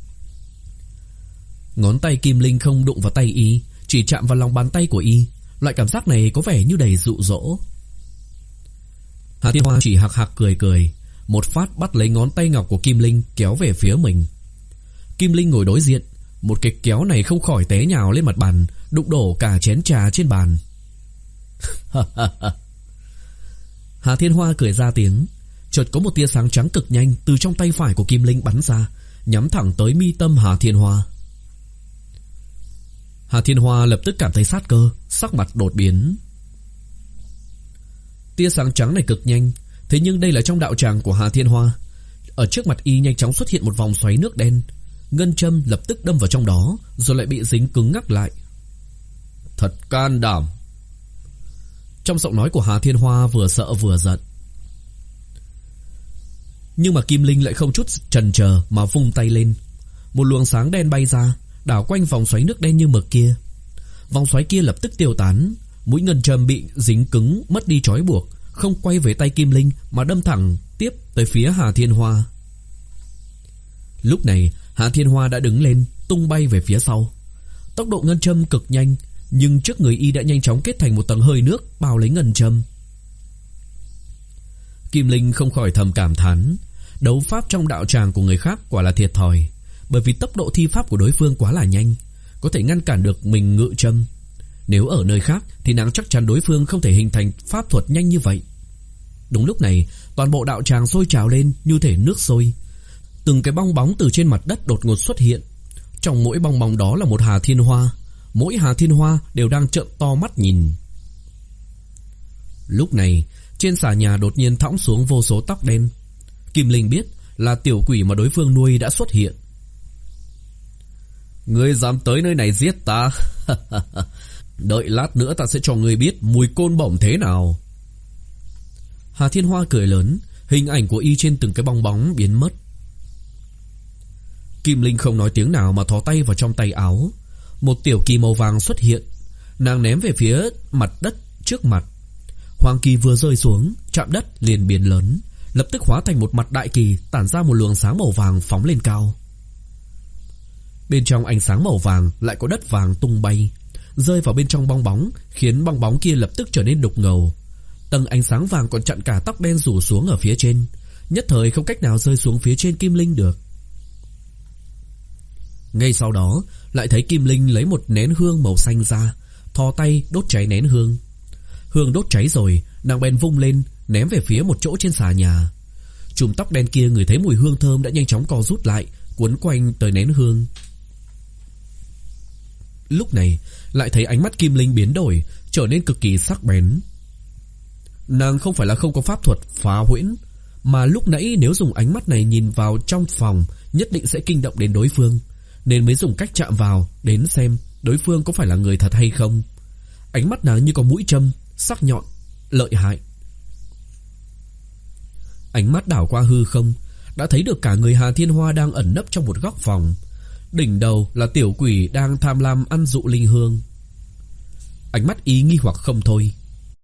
Ngón tay Kim Linh không đụng vào tay y, chỉ chạm vào lòng bàn tay của y. Loại cảm giác này có vẻ như đầy dụ dỗ. Hà Thiên Hoa chỉ hạc hạc cười cười, một phát bắt lấy ngón tay ngọc của Kim Linh kéo về phía mình. Kim Linh ngồi đối diện, một cái kéo này không khỏi té nhào lên mặt bàn, đụng đổ cả chén trà trên bàn. Hà Thiên Hoa cười ra tiếng. Chợt có một tia sáng trắng cực nhanh từ trong tay phải của Kim Linh bắn ra, nhắm thẳng tới mi tâm Hà Thiên Hoa. Hà Thiên Hoa lập tức cảm thấy sát cơ, sắc mặt đột biến. Tia sáng trắng này cực nhanh, thế nhưng đây là trong đạo tràng của Hà Thiên Hoa. Ở trước mặt y nhanh chóng xuất hiện một vòng xoáy nước đen. Ngân châm lập tức đâm vào trong đó, rồi lại bị dính cứng ngắc lại. Thật can đảm. Trong giọng nói của Hà Thiên Hoa vừa sợ vừa giận. Nhưng mà Kim Linh lại không chút chần chờ mà vung tay lên. Một luồng sáng đen bay ra, đảo quanh vòng xoáy nước đen như mực kia. Vòng xoáy kia lập tức tiêu tán, mũi ngân châm bị dính cứng mất đi trói buộc, không quay về tay Kim Linh mà đâm thẳng tiếp tới phía Hà Thiên Hoa. Lúc này Hà Thiên Hoa đã đứng lên, tung bay về phía sau. Tốc độ ngân châm cực nhanh, nhưng trước người y đã nhanh chóng kết thành một tầng hơi nước bao lấy ngân châm. Kim Linh không khỏi thầm cảm thán, đấu pháp trong đạo tràng của người khác quả là thiệt thòi, bởi vì tốc độ thi pháp của đối phương quá là nhanh, có thể ngăn cản được mình ngự châm. Nếu ở nơi khác thì nàng chắc chắn đối phương không thể hình thành pháp thuật nhanh như vậy. Đúng lúc này, toàn bộ đạo tràng sôi trào lên như thể nước sôi. Từng cái bong bóng từ trên mặt đất đột ngột xuất hiện. Trong mỗi bong bóng đó là một Hà Thiên Hoa. Mỗi Hà Thiên Hoa đều đang trợn to mắt nhìn. Lúc này trên xà nhà đột nhiên thõng xuống vô số tóc đen. Kim Linh biết là tiểu quỷ mà đối phương nuôi đã xuất hiện. Ngươi dám tới nơi này giết ta? Đợi lát nữa ta sẽ cho ngươi biết mùi côn bổng thế nào. Hà Thiên Hoa cười lớn, hình ảnh của y trên từng cái bong bóng biến mất. Kim Linh không nói tiếng nào mà thò tay vào trong tay áo. Một tiểu kỳ màu vàng xuất hiện. Nàng ném về phía mặt đất trước mặt. Hoàng kỳ vừa rơi xuống, chạm đất liền biến lớn, lập tức hóa thành một mặt đại kỳ, tản ra một luồng sáng màu vàng phóng lên cao. Bên trong ánh sáng màu vàng lại có đất vàng tung bay, rơi vào bên trong bong bóng, khiến bong bóng kia lập tức trở nên đục ngầu. Tầng ánh sáng vàng còn chặn cả tóc đen rủ xuống ở phía trên, nhất thời không cách nào rơi xuống phía trên Kim Linh được. Ngay sau đó lại thấy Kim Linh lấy một nén hương màu xanh ra, thò tay đốt cháy nén hương. Hương đốt cháy rồi, nàng bèn vung lên, ném về phía một chỗ trên xà nhà. Chùm tóc đen kia ngửi thấy mùi hương thơm đã nhanh chóng co rút lại, quấn quanh tới nén hương. Lúc này lại thấy ánh mắt Kim Linh biến đổi, trở nên cực kỳ sắc bén. Nàng không phải là không có pháp thuật phá huyễn, mà lúc nãy nếu dùng ánh mắt này nhìn vào trong phòng, nhất định sẽ kinh động đến đối phương, nên mới dùng cách chạm vào đến xem đối phương có phải là người thật hay không. Ánh mắt nàng như có mũi châm, sắc nhọn, lợi hại. Ánh mắt đảo qua hư không, đã thấy được cả người Hà Thiên Hoa đang ẩn nấp trong một góc phòng. Đỉnh đầu là tiểu quỷ đang tham lam ăn dụ linh hương. Ánh mắt ý nghi hoặc không thôi.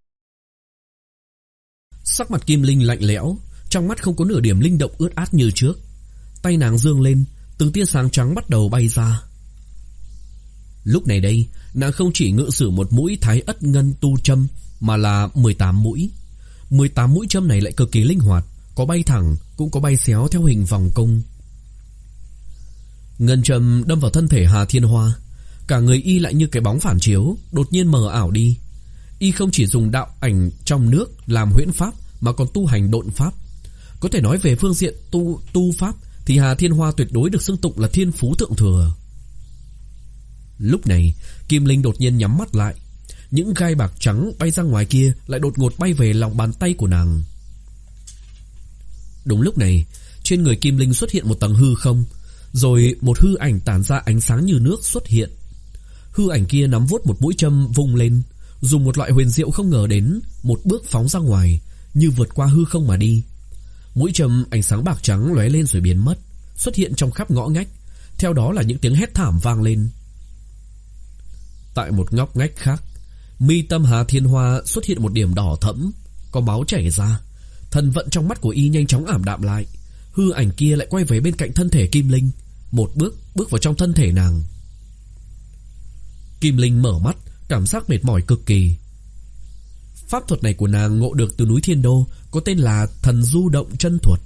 Sắc mặt Kim Linh lạnh lẽo, trong mắt không có nửa điểm linh động ướt át như trước. Tay nàng giương lên, từng tia sáng trắng bắt đầu bay ra. Lúc này đây, nàng không chỉ ngự sử một mũi thái ất ngân tu châm, mà là mười tám mũi. mười tám mũi châm này lại cực kỳ linh hoạt, có bay thẳng, cũng có bay xéo theo hình vòng cung. Ngân châm đâm vào thân thể Hà Thiên Hoa, cả người y lại như cái bóng phản chiếu, đột nhiên mờ ảo đi. Y không chỉ dùng đạo ảnh trong nước làm huyễn pháp, mà còn tu hành độn pháp. Có thể nói về phương diện tu tu pháp thì Hà Thiên Hoa tuyệt đối được xưng tụng là thiên phú thượng thừa. Lúc này Kim Linh đột nhiên nhắm mắt lại. Những gai bạc trắng bay ra ngoài kia lại đột ngột bay về lòng bàn tay của nàng. Đúng lúc này, trên người Kim Linh xuất hiện một tầng hư không, rồi một hư ảnh tản ra ánh sáng như nước xuất hiện. Hư ảnh kia nắm vuốt một mũi châm vung lên, dùng một loại huyền diệu không ngờ đến, một bước phóng ra ngoài, như vượt qua hư không mà đi. Mũi châm ánh sáng bạc trắng lóe lên rồi biến mất, xuất hiện trong khắp ngõ ngách. Theo đó là những tiếng hét thảm vang lên. Tại một ngóc ngách khác, mi tâm Hà Thiên Hoa xuất hiện một điểm đỏ thẫm, có máu chảy ra. Thần vận trong mắt của y nhanh chóng ảm đạm lại. Hư ảnh kia lại quay về bên cạnh thân thể Kim Linh, một bước bước vào trong thân thể nàng. Kim Linh mở mắt, cảm giác mệt mỏi cực kỳ. Pháp thuật này của nàng ngộ được từ núi Thiên Đô, có tên là Thần Du Động Chân Thuật.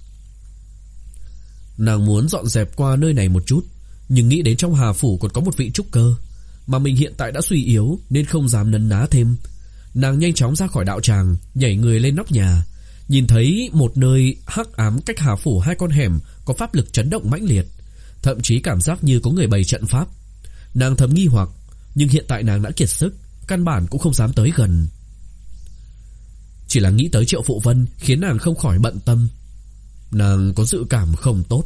Nàng muốn dọn dẹp qua nơi này một chút, nhưng nghĩ đến trong Hà Phủ còn có một vị trúc cơ, mà mình hiện tại đã suy yếu nên không dám nấn ná thêm. Nàng nhanh chóng ra khỏi đạo tràng, nhảy người lên nóc nhà, nhìn thấy một nơi hắc ám cách Hà Phủ hai con hẻm có pháp lực chấn động mãnh liệt, thậm chí cảm giác như có người bày trận pháp. Nàng thầm nghi hoặc, nhưng hiện tại nàng đã kiệt sức, căn bản cũng không dám tới gần. Chỉ là nghĩ tới Triệu Phụ Vân khiến nàng không khỏi bận tâm. Nàng có dự cảm không tốt.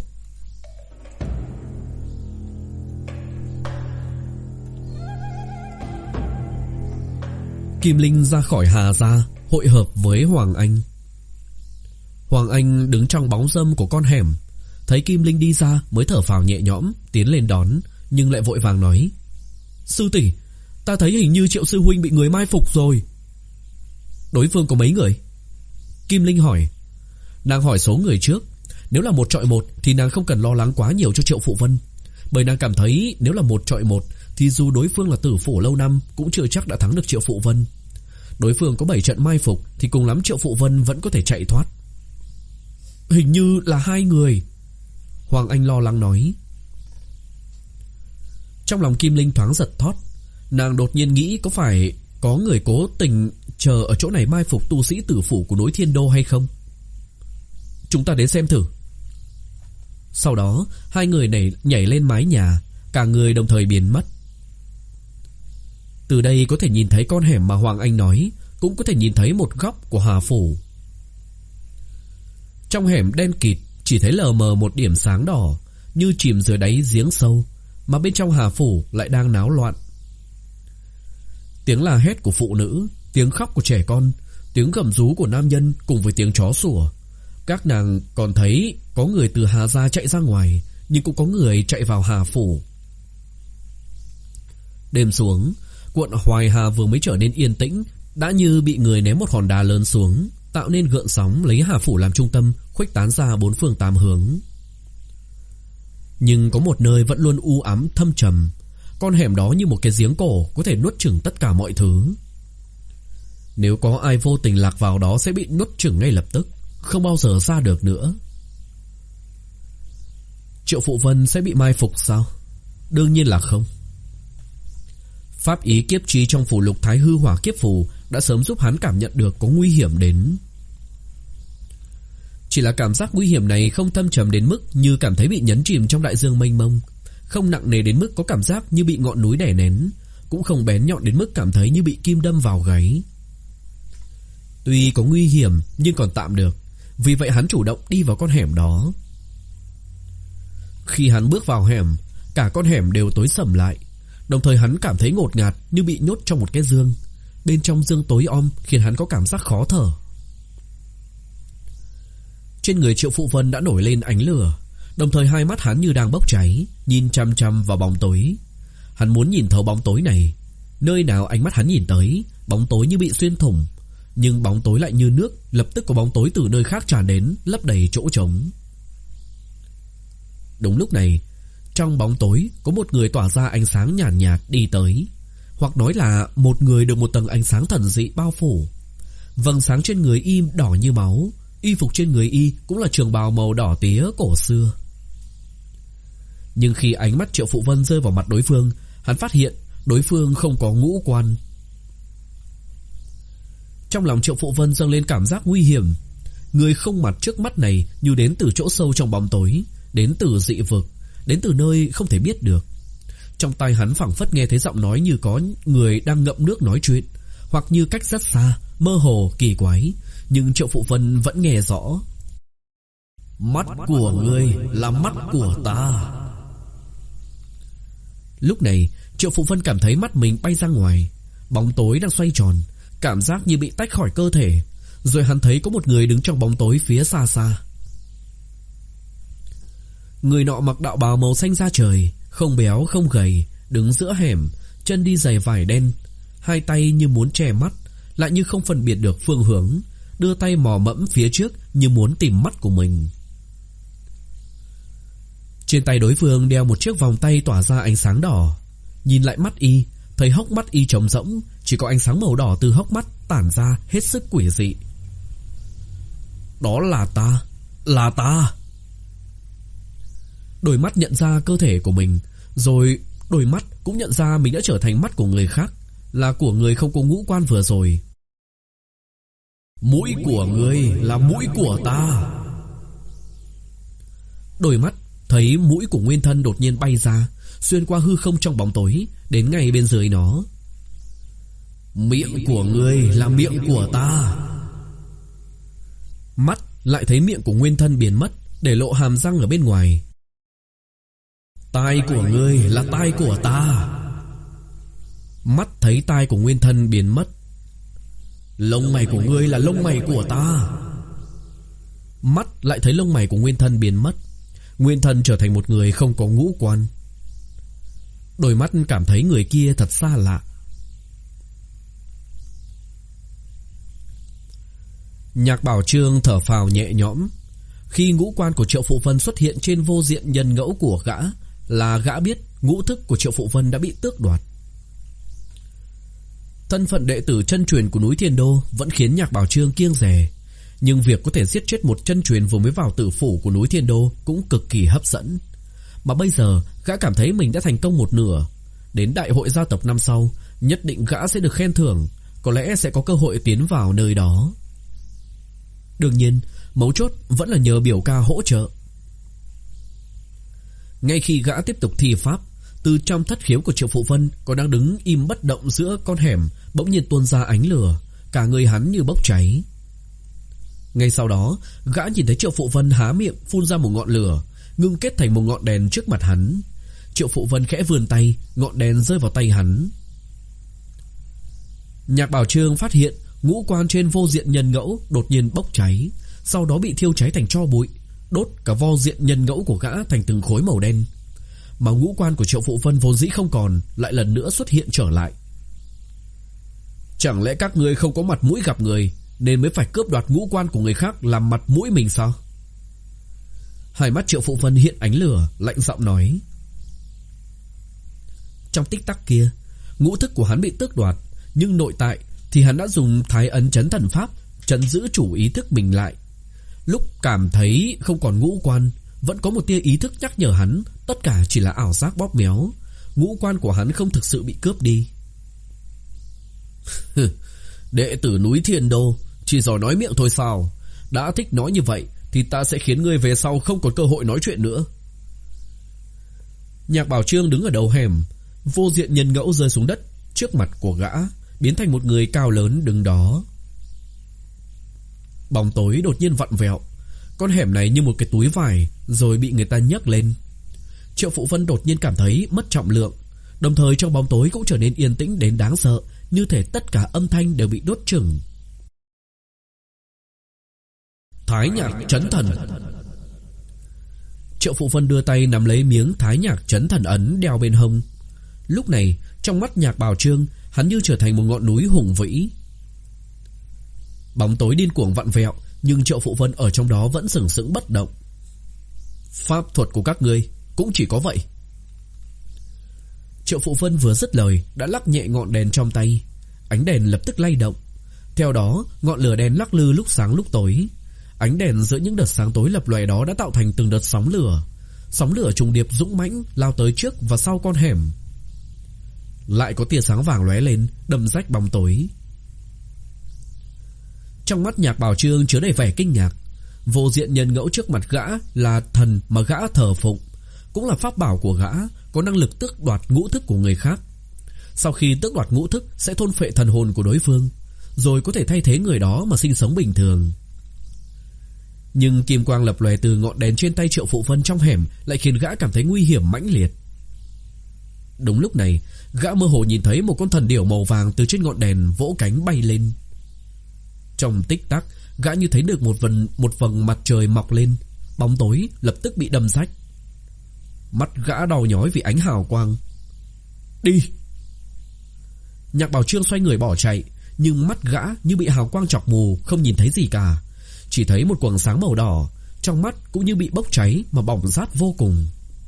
Kim Linh ra khỏi Hà gia, hội hợp với Hoàng Anh. Hoàng Anh đứng trong bóng râm của con hẻm, thấy Kim Linh đi ra mới thở phào nhẹ nhõm, tiến lên đón, nhưng lại vội vàng nói: Sư tỷ, ta thấy hình như Triệu sư huynh bị người mai phục rồi. Đối phương có mấy người? Kim Linh hỏi. Nàng hỏi số người trước. Nếu là một trọi một thì nàng không cần lo lắng quá nhiều cho Triệu Phụ Vân, bởi nàng cảm thấy nếu là một trọi một thì dù đối phương là tử phủ lâu năm cũng chưa chắc đã thắng được Triệu Phụ Vân. Đối phương có bảy trận mai phục thì cùng lắm Triệu Phụ Vân vẫn có thể chạy thoát. Hình như là hai người, Hoàng Anh lo lắng nói. Trong lòng Kim Linh thoáng giật thót. Nàng đột nhiên nghĩ có phải có người cố tình chờ ở chỗ này mai phục tu sĩ tử phủ của núi Thiên Đô hay không. Chúng ta đến xem thử. Sau đó hai người này nhảy lên mái nhà, cả người đồng thời biến mất. Từ đây có thể nhìn thấy con hẻm mà Hoàng Anh nói, cũng có thể nhìn thấy một góc của Hà phủ. Trong hẻm đen kịt chỉ thấy lờ mờ một điểm sáng đỏ, như chìm dưới đáy giếng sâu, mà bên trong Hà phủ lại đang náo loạn. Tiếng la hét của phụ nữ, tiếng khóc của trẻ con, tiếng gầm rú của nam nhân cùng với tiếng chó sủa. Các nàng còn thấy có người từ Hà gia chạy ra ngoài, nhưng cũng có người chạy vào Hà phủ. Đêm xuống, quận Hoài Hà vừa mới trở nên yên tĩnh, đã như bị người ném một hòn đá lớn xuống, tạo nên gợn sóng lấy Hà phủ làm trung tâm, khuếch tán ra bốn phương tám hướng. Nhưng có một nơi vẫn luôn u ám thâm trầm. Con hẻm đó như một cái giếng cổ, có thể nuốt chửng tất cả mọi thứ. Nếu có ai vô tình lạc vào đó sẽ bị nuốt chửng ngay lập tức, không bao giờ ra được nữa. Triệu Phụ Vân sẽ bị mai phục sao? Đương nhiên là không. Pháp ý kiếp trí trong phù lục Thái Hư Hỏa Kiếp Phù đã sớm giúp hắn cảm nhận được có nguy hiểm đến. Chỉ là cảm giác nguy hiểm này không thâm trầm đến mức như cảm thấy bị nhấn chìm trong đại dương mênh mông, không nặng nề đến mức có cảm giác như bị ngọn núi đè nén, cũng không bén nhọn đến mức cảm thấy như bị kim đâm vào gáy. Tuy có nguy hiểm nhưng còn tạm được, vì vậy hắn chủ động đi vào con hẻm đó. Khi hắn bước vào hẻm, cả con hẻm đều tối sầm lại, đồng thời hắn cảm thấy ngột ngạt như bị nhốt trong một cái giương. Bên trong giương tối om khiến hắn có cảm giác khó thở. Trên người Triệu Phụ Vân đã nổi lên ánh lửa, đồng thời hai mắt hắn như đang bốc cháy, nhìn chăm chăm vào bóng tối. Hắn muốn nhìn thấu bóng tối này. Nơi nào ánh mắt hắn nhìn tới, bóng tối như bị xuyên thủng, nhưng bóng tối lại như nước, lập tức có bóng tối từ nơi khác tràn đến, lấp đầy chỗ trống. Đúng lúc này, trong bóng tối có một người tỏa ra ánh sáng nhàn nhạt, nhạt đi tới, hoặc nói là một người được một tầng ánh sáng thần dị bao phủ. Vầng sáng trên người y đỏ như máu, y phục trên người y cũng là trường bào màu đỏ tía cổ xưa. Nhưng khi ánh mắt Triệu Phụ Vân rơi vào mặt đối phương, hắn phát hiện đối phương không có ngũ quan. Trong lòng Triệu Phụ Vân dâng lên cảm giác nguy hiểm. Người không mặt trước mắt này như đến từ chỗ sâu trong bóng tối, đến từ dị vực, đến từ nơi không thể biết được. Trong tai hắn phảng phất nghe thấy giọng nói như có người đang ngậm nước nói chuyện, hoặc như cách rất xa, mơ hồ, kỳ quái, nhưng Triệu Phụ Vân vẫn nghe rõ. Mắt của ngươi là mắt của ta. Lúc này Triệu Phụ Vân cảm thấy mắt mình bay ra ngoài, bóng tối đang xoay tròn, cảm giác như bị tách khỏi cơ thể. Rồi hắn thấy có một người đứng trong bóng tối phía xa xa. Người nọ mặc đạo bào màu xanh da trời, không béo không gầy, đứng giữa hẻm, chân đi giày vải đen, hai tay như muốn che mắt, lại như không phân biệt được phương hướng, đưa tay mò mẫm phía trước như muốn tìm mắt của mình. Trên tay đối phương đeo một chiếc vòng tay tỏa ra ánh sáng đỏ. Nhìn lại mắt y, thấy hốc mắt y trống rỗng, chỉ có ánh sáng màu đỏ từ hốc mắt tản ra hết sức quỷ dị. Đó là ta, là ta. Đôi mắt nhận ra cơ thể của mình, rồi đôi mắt cũng nhận ra mình đã trở thành mắt của người khác, là của người không có ngũ quan vừa rồi. Mũi của ngươi là mũi của ta. Đôi mắt thấy mũi của nguyên thân đột nhiên bay ra, xuyên qua hư không trong bóng tối, đến ngay bên dưới nó. Miệng của ngươi là miệng của ta. Mắt lại thấy miệng của nguyên thân biến mất, để lộ hàm răng ở bên ngoài. Tai của ngươi là tai của ta. Mắt thấy tai của nguyên thân biến mất. Lông mày của ngươi là lông mày của ta. Mắt lại thấy lông mày của nguyên thân biến mất. Nguyên thân trở thành một người không có ngũ quan. Đôi mắt cảm thấy người kia thật xa lạ. Nhạc Bảo Trương thở phào nhẹ nhõm. Khi ngũ quan của Triệu Phụ Vân xuất hiện trên vô diện nhân ngẫu của gã, là gã biết ngũ thức của Triệu Phụ Vân đã bị tước đoạt. Thân phận đệ tử chân truyền của núi Thiên Đô vẫn khiến Nhạc Bảo Trương kiêng dè, nhưng việc có thể giết chết một chân truyền vừa mới vào tử phủ của núi Thiên Đô cũng cực kỳ hấp dẫn. Mà bây giờ gã cảm thấy mình đã thành công một nửa. Đến đại hội gia tộc năm sau, nhất định gã sẽ được khen thưởng, có lẽ sẽ có cơ hội tiến vào nơi đó. Đương nhiên, mấu chốt vẫn là nhờ biểu ca hỗ trợ. Ngay khi gã tiếp tục thi pháp, từ trong thất khiếu của Triệu Phụ Vân còn đang đứng im bất động giữa con hẻm bỗng nhiên tuôn ra ánh lửa, cả người hắn như bốc cháy. Ngay sau đó, gã nhìn thấy Triệu Phụ Vân há miệng phun ra một ngọn lửa, ngưng kết thành một ngọn đèn trước mặt hắn. Triệu Phụ Vân khẽ vươn tay, ngọn đèn rơi vào tay hắn. Nhạc Bảo Trương phát hiện ngũ quan trên Vô Diện Nhân Ngẫu đột nhiên bốc cháy, sau đó bị thiêu cháy thành tro bụi, đốt cả Vô Diện Nhân Ngẫu của gã thành từng khối màu đen. Mà ngũ quan của Triệu Phụ Vân vốn dĩ không còn, lại lần nữa xuất hiện trở lại. Chẳng lẽ các ngươi không có mặt mũi gặp người, nên mới phải cướp đoạt ngũ quan của người khác làm mặt mũi mình sao? Hai mắt Triệu Phụ Vân hiện ánh lửa, lạnh giọng nói. Trong tích tắc kia, ngũ thức của hắn bị tước đoạt, nhưng nội tại thì hắn đã dùng Thái Ấn Chấn Thần Pháp trấn giữ chủ ý thức mình lại. Lúc cảm thấy không còn ngũ quan, vẫn có một tia ý thức nhắc nhở hắn tất cả chỉ là ảo giác bóp méo. Ngũ quan của hắn không thực sự bị cướp đi. Đệ tử núi Thiên Đô chỉ giỏi nói miệng thôi sao? Đã thích nói như vậy thì ta sẽ khiến ngươi về sau không còn cơ hội nói chuyện nữa. Nhạc Bảo Trương đứng ở đầu hẻm, Vô Diện Nhân Ngẫu rơi xuống đất trước mặt của gã, biến thành một người cao lớn đứng đó. Bóng tối đột nhiên vặn vẹo, con hẻm này như một cái túi vải rồi bị người ta nhấc lên. Triệu Phụ Vân đột nhiên cảm thấy mất trọng lượng, đồng thời trong bóng tối cũng trở nên yên tĩnh đến đáng sợ, như thể tất cả âm thanh đều bị đốt chừng. Thái Nhạc Chấn Thần. Triệu Phụ Vân đưa tay nắm lấy miếng Thái Nhạc Chấn Thần ấn đeo bên hông. Lúc này trong mắt Nhạc Bảo Trương, hắn như trở thành một ngọn núi hùng vĩ. Bóng tối điên cuồng vặn vẹo, nhưng Triệu Phụ Vân ở trong đó vẫn sừng sững bất động. Pháp thuật của các ngươi cũng chỉ có vậy. Triệu Phụ Vân vừa dứt lời đã lắc nhẹ ngọn đèn trong tay. Ánh đèn lập tức lay động. Theo đó ngọn lửa đèn lắc lư lúc sáng lúc tối. Ánh đèn giữa những đợt sáng tối lập lòe đó đã tạo thành từng đợt sóng lửa. Sóng lửa trùng điệp dũng mãnh lao tới trước và sau con hẻm. Lại có tia sáng vàng lóe lên, đâm rách bóng tối. Trong mắt Nhạc Bảo Trương chứa đầy vẻ kinh ngạc. Vô Diện Nhân Ngẫu trước mặt gã là thần mà gã thờ phụng, cũng là pháp bảo của gã, có năng lực tước đoạt ngũ thức của người khác. Sau khi tước đoạt ngũ thức sẽ thôn phệ thần hồn của đối phương, rồi có thể thay thế người đó mà sinh sống bình thường. Nhưng kim quang lập lòe từ ngọn đèn trên tay Triệu Phụ Vân trong hẻm lại khiến gã cảm thấy nguy hiểm mãnh liệt. Đúng lúc này, gã mơ hồ nhìn thấy một con thần điểu màu vàng từ trên ngọn đèn vỗ cánh bay lên. Trong tích tắc, gã như thấy được một vầng một vầng mặt trời mọc lên, bóng tối lập tức bị đâm rách. Mắt gã đau nhói vì ánh hào quang. Đi! Nhạc Bảo Trương xoay người bỏ chạy, nhưng mắt gã như bị hào quang chọc mù, không nhìn thấy gì cả, chỉ thấy một quầng sáng màu đỏ, trong mắt cũng như bị bốc cháy mà bỏng rát vô cùng.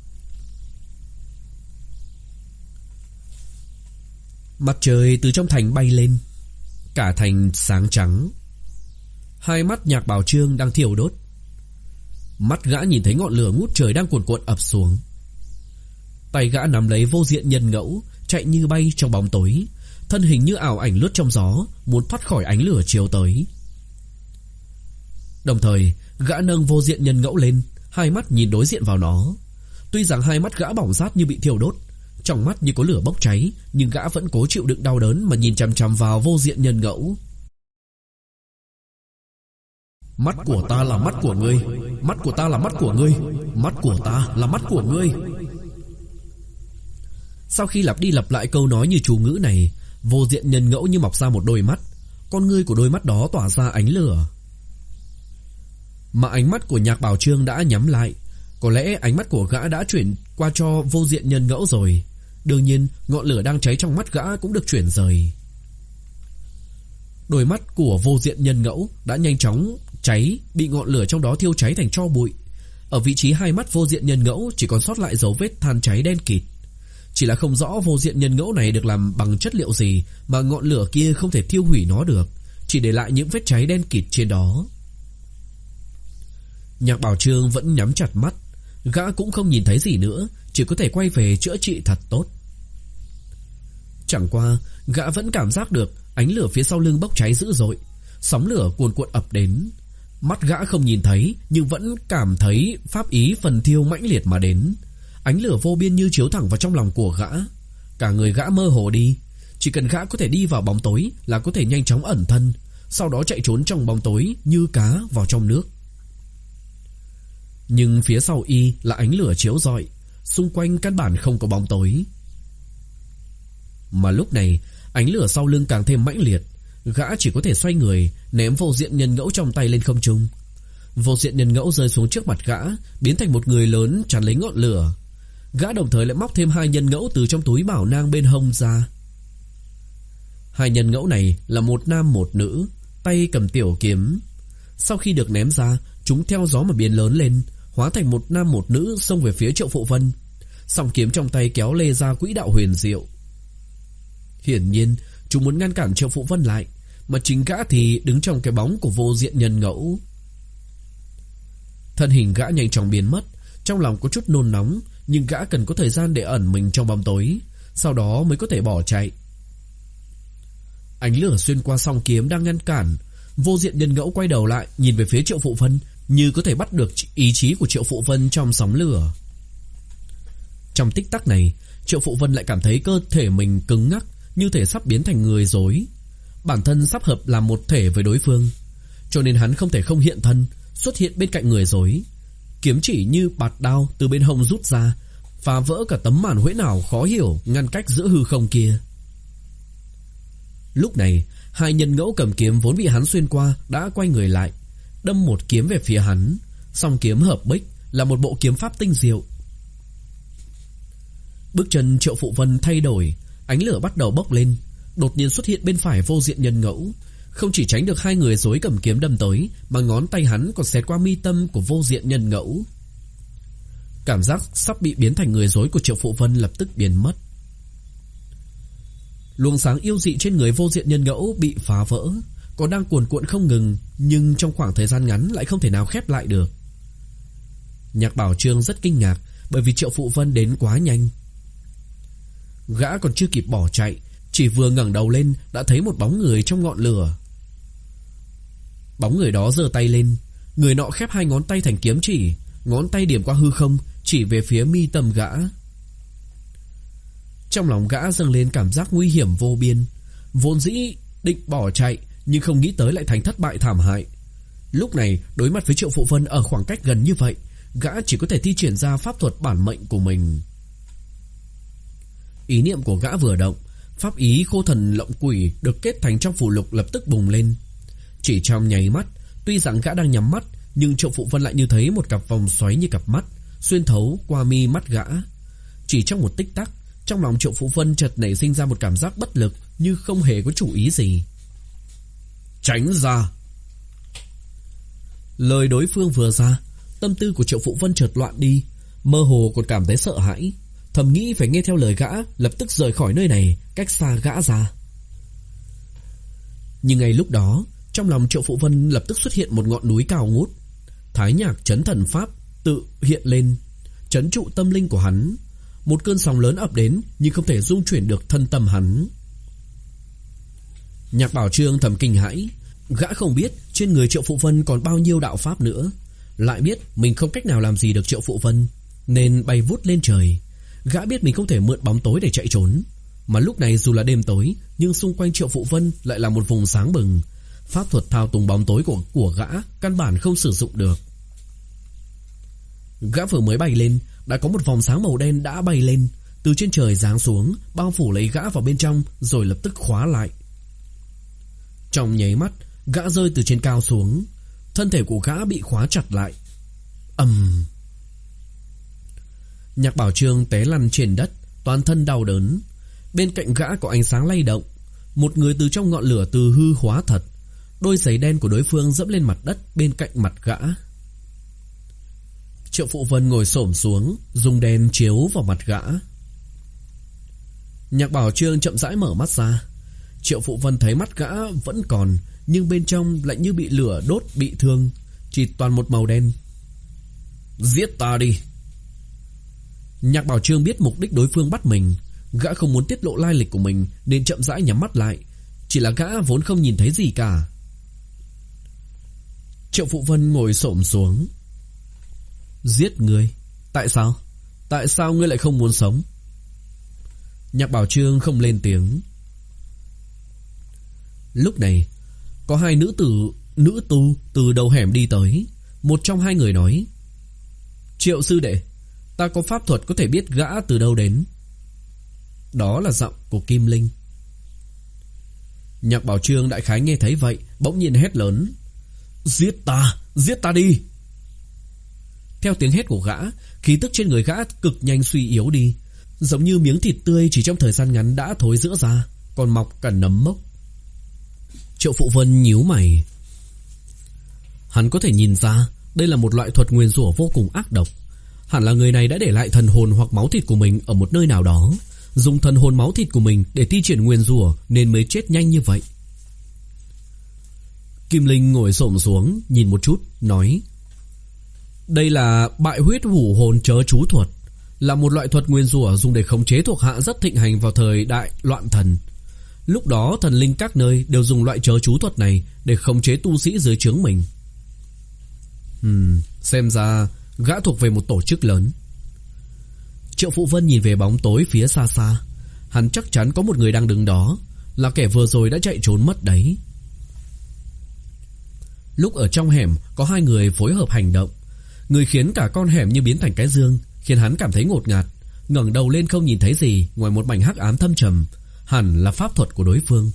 Mặt trời từ trong thành bay lên, cả thành sáng trắng. Hai mắt Nhạc Bảo Trương đang thiêu đốt. Mắt gã nhìn thấy ngọn lửa ngút trời đang cuồn cuộn ập xuống. Tay gã nắm lấy Vô Diện Nhân Ngẫu, chạy như bay trong bóng tối, thân hình như ảo ảnh lướt trong gió, muốn thoát khỏi ánh lửa chiếu tới. Đồng thời, gã nâng Vô Diện Nhân Ngẫu lên, hai mắt nhìn đối diện vào nó. Tuy rằng hai mắt gã bỏng rát như bị thiêu đốt, trong mắt như có lửa bốc cháy, nhưng gã vẫn cố chịu đựng đau đớn mà nhìn chằm chằm vào Vô Diện Nhân Ngẫu. Mắt của ta là mắt của ngươi, mắt của ta là mắt của ngươi, mắt của ta là mắt của ngươi. Sau khi lặp đi lặp lại câu nói như chú ngữ này, Vô Diện Nhân Ngẫu như mọc ra một đôi mắt, con ngươi của đôi mắt đó tỏa ra ánh lửa. Mà ánh mắt của Nhạc Bảo Trương đã nhắm lại, có lẽ ánh mắt của gã đã chuyển qua cho Vô Diện Nhân Ngẫu rồi. Đương nhiên ngọn lửa đang cháy trong mắt gã cũng được chuyển rời. Đôi mắt của Vô Diện Nhân Ngẫu đã nhanh chóng cháy, bị ngọn lửa trong đó thiêu cháy thành tro bụi. Ở vị trí hai mắt Vô Diện Nhân Ngẫu chỉ còn sót lại dấu vết than cháy đen kịt. Chỉ là không rõ Vô Diện Nhân Ngẫu này được làm bằng chất liệu gì mà ngọn lửa kia không thể thiêu hủy nó được, chỉ để lại những vết cháy đen kịt trên đó. Nhạc Bảo Trương vẫn nhắm chặt mắt, gã cũng không nhìn thấy gì nữa, chỉ có thể quay về chữa trị thật tốt. Chẳng qua, gã vẫn cảm giác được ánh lửa phía sau lưng bốc cháy dữ dội, sóng lửa cuồn cuộn ập đến. Mắt gã không nhìn thấy, nhưng vẫn cảm thấy pháp ý phần thiêu mãnh liệt mà đến. Ánh lửa vô biên như chiếu thẳng vào trong lòng của gã. Cả người gã mơ hồ đi, Chỉ cần gã có thể đi vào bóng tối là có thể nhanh chóng ẩn thân, sau đó chạy trốn trong bóng tối như cá vào trong nước. Nhưng phía sau y là ánh lửa chiếu rọi, xung quanh căn bản không có bóng tối. Mà lúc này ánh lửa sau lưng càng thêm mãnh liệt, gã chỉ có thể xoay người ném vô diện nhân ngẫu trong tay lên không trung. Vô diện nhân ngẫu rơi xuống trước mặt gã, biến thành một người lớn chắn lấy ngọn lửa. Gã đồng thời lại móc thêm hai nhân ngẫu từ trong túi bảo nang bên hông ra. Hai nhân ngẫu này là một nam một nữ, tay cầm tiểu kiếm. Sau khi được ném ra, chúng theo gió mà biến lớn lên, hóa thành một nam một nữ xông về phía Triệu Phụ Vân. Song kiếm trong tay kéo lê ra quỹ đạo huyền diệu. Hiển nhiên chúng muốn ngăn cản Triệu Phụ Vân lại, mà chính gã thì đứng trong cái bóng của vô diện nhân ngẫu. Thân hình gã nhanh chóng biến mất, trong lòng có chút nôn nóng, nhưng gã cần có thời gian để ẩn mình trong bóng tối, sau đó mới có thể bỏ chạy. Ánh lửa xuyên qua song kiếm đang ngăn cản, vô diện nhân ngẫu quay đầu lại nhìn về phía Triệu Phụ Vân, như có thể bắt được ý chí của Triệu Phụ Vân trong sóng lửa. Trong tích tắc này, Triệu Phụ Vân lại cảm thấy cơ thể mình cứng ngắc, như thể sắp biến thành người rối. Bản thân sắp hợp làm một thể với đối phương, cho nên hắn không thể không hiện thân, xuất hiện bên cạnh người rối. Kiếm chỉ như bạt đao từ bên hông rút ra, phá vỡ cả tấm màn huyễn ảo khó hiểu ngăn cách giữa hư không kia. Lúc này, hai nhân ngẫu cầm kiếm vốn bị hắn xuyên qua đã quay người lại, đâm một kiếm về phía hắn. Song kiếm hợp bích là một bộ kiếm pháp tinh diệu. Bước chân Triệu Phụ Vân thay đổi, ánh lửa bắt đầu bốc lên, đột nhiên xuất hiện bên phải vô diện nhân ngẫu. Không chỉ tránh được hai người rối cầm kiếm đâm tới, mà ngón tay hắn còn xẹt qua mi tâm của vô diện nhân ngẫu. Cảm giác sắp bị biến thành người rối của Triệu Phụ Vân lập tức biến mất. Luồng sáng yêu dị trên người vô diện nhân ngẫu bị phá vỡ, còn đang cuồn cuộn không ngừng, nhưng trong khoảng thời gian ngắn lại không thể nào khép lại được. Nhạc Bảo Trương rất kinh ngạc, bởi vì Triệu Phụ Vân đến quá nhanh. Gã còn chưa kịp bỏ chạy, chỉ vừa ngẩng đầu lên đã thấy một bóng người trong ngọn lửa. Bóng người đó giơ tay lên, người nọ khép hai ngón tay thành kiếm chỉ, ngón tay điểm qua hư không, chỉ về phía mi tâm gã. Trong lòng gã dâng lên cảm giác nguy hiểm vô biên, vốn dĩ định bỏ chạy, nhưng không nghĩ tới lại thành thất bại thảm hại. Lúc này đối mặt với Triệu Phụ Vân ở khoảng cách gần như vậy, gã chỉ có thể thi triển ra pháp thuật bản mệnh của mình. Ý niệm của gã vừa động, pháp ý khô thần lộng quỷ được kết thành trong phù lục lập tức bùng lên. Chỉ trong nháy mắt, tuy rằng gã đang nhắm mắt, nhưng Triệu Phụ Vân lại như thấy một cặp vòng xoáy như cặp mắt xuyên thấu qua mi mắt gã. Chỉ trong một tích tắc, trong lòng Triệu Phụ Vân chợt nảy sinh ra một cảm giác bất lực, như không hề có chủ ý gì. Tránh ra! Lời đối phương vừa ra, tâm tư của Triệu Phụ Vân chợt loạn đi, mơ hồ còn cảm thấy sợ hãi, thầm nghĩ phải nghe theo lời gã, lập tức rời khỏi nơi này, cách xa gã ra. Nhưng ngay lúc đó, trong lòng Triệu Phụ Vân lập tức xuất hiện một ngọn núi cao ngút. Thái nhạc trấn thần pháp tự hiện lên, trấn trụ tâm linh của hắn. Một cơn sóng lớn ập đến, nhưng không thể dung chuyển được thân tâm hắn. Nhạc Bảo Trương thầm kinh hãi. Gã không biết trên người Triệu Phụ Vân còn bao nhiêu đạo pháp nữa, lại biết mình không cách nào làm gì được Triệu Phụ Vân, nên bay vút lên trời. Gã biết mình không thể mượn bóng tối để chạy trốn, mà lúc này dù là đêm tối, nhưng xung quanh Triệu Phụ Vân lại là một vùng sáng bừng. Pháp thuật thao túng bóng tối của, của gã căn bản không sử dụng được. Gã vừa mới bay lên, đã có một vòng sáng màu đen đã bay lên, từ trên trời giáng xuống, bao phủ lấy gã vào bên trong, rồi lập tức khóa lại. Trong nháy mắt, gã rơi từ trên cao xuống, thân thể của gã bị khóa chặt lại. Ầm! Um. Nhạc Bảo Trương té lăn trên đất, toàn thân đau đớn. Bên cạnh gã có ánh sáng lay động, một người từ trong ngọn lửa từ hư hóa thật. Đôi giày đen của đối phương dẫm lên mặt đất bên cạnh mặt gã. Triệu Phụ Vân ngồi xổm xuống, dùng đèn chiếu vào mặt gã. Nhạc Bảo Trương chậm rãi mở mắt ra. Triệu Phụ Vân thấy mắt gã vẫn còn, nhưng bên trong lại như bị lửa đốt bị thương, chỉ toàn một màu đen. Giết ta đi! Nhạc Bảo Trương biết mục đích đối phương bắt mình. Gã không muốn tiết lộ lai lịch của mình, nên chậm rãi nhắm mắt lại. Chỉ là gã vốn không nhìn thấy gì cả. Triệu Phụ Vân ngồi xổm xuống. Giết ngươi? Tại sao? Tại sao ngươi lại không muốn sống? Nhạc Bảo Trương không lên tiếng. Lúc này có hai nữ tử Nữ tu từ đầu hẻm đi tới. Một trong hai người nói: Triệu sư đệ, ta có pháp thuật có thể biết gã từ đâu đến. Đó là giọng của Kim Linh. Nhạc Bảo Trương đại khái nghe thấy vậy, bỗng nhiên hét lớn: Giết ta, giết ta đi. Theo tiếng hét của gã, khí tức trên người gã cực nhanh suy yếu đi, giống như miếng thịt tươi chỉ trong thời gian ngắn đã thối rữa ra, còn mọc cả nấm mốc. Triệu Phụ Vân nhíu mày. Hắn có thể nhìn ra đây là một loại thuật nguyền rủa vô cùng ác độc. Hẳn là người này đã để lại thần hồn hoặc máu thịt của mình ở một nơi nào đó, dùng thần hồn máu thịt của mình để thi triển nguyền rủa nên mới chết nhanh như vậy. Kim Linh ngồi xổm xuống nhìn một chút, nói: Đây là bại huyết hủ hồn chớ chú thuật, là một loại thuật nguyền rủa dùng để khống chế thuộc hạ rất thịnh hành vào thời đại loạn thần. Lúc đó thần linh các nơi đều dùng loại chớ chú thuật này để khống chế tu sĩ dưới trướng mình. Hmm, xem ra gã thuộc về một tổ chức lớn. Triệu Phụ Vân nhìn về bóng tối phía xa xa. Hắn chắc chắn có một người đang đứng đó, là kẻ vừa rồi đã chạy trốn mất đấy. Lúc ở trong hẻm có hai người phối hợp hành động. Người khiến cả con hẻm như biến thành cái dương, khiến hắn cảm thấy ngột ngạt. Ngẩng đầu lên không nhìn thấy gì ngoài một mảnh hắc ám thâm trầm, hẳn là pháp thuật của đối phương.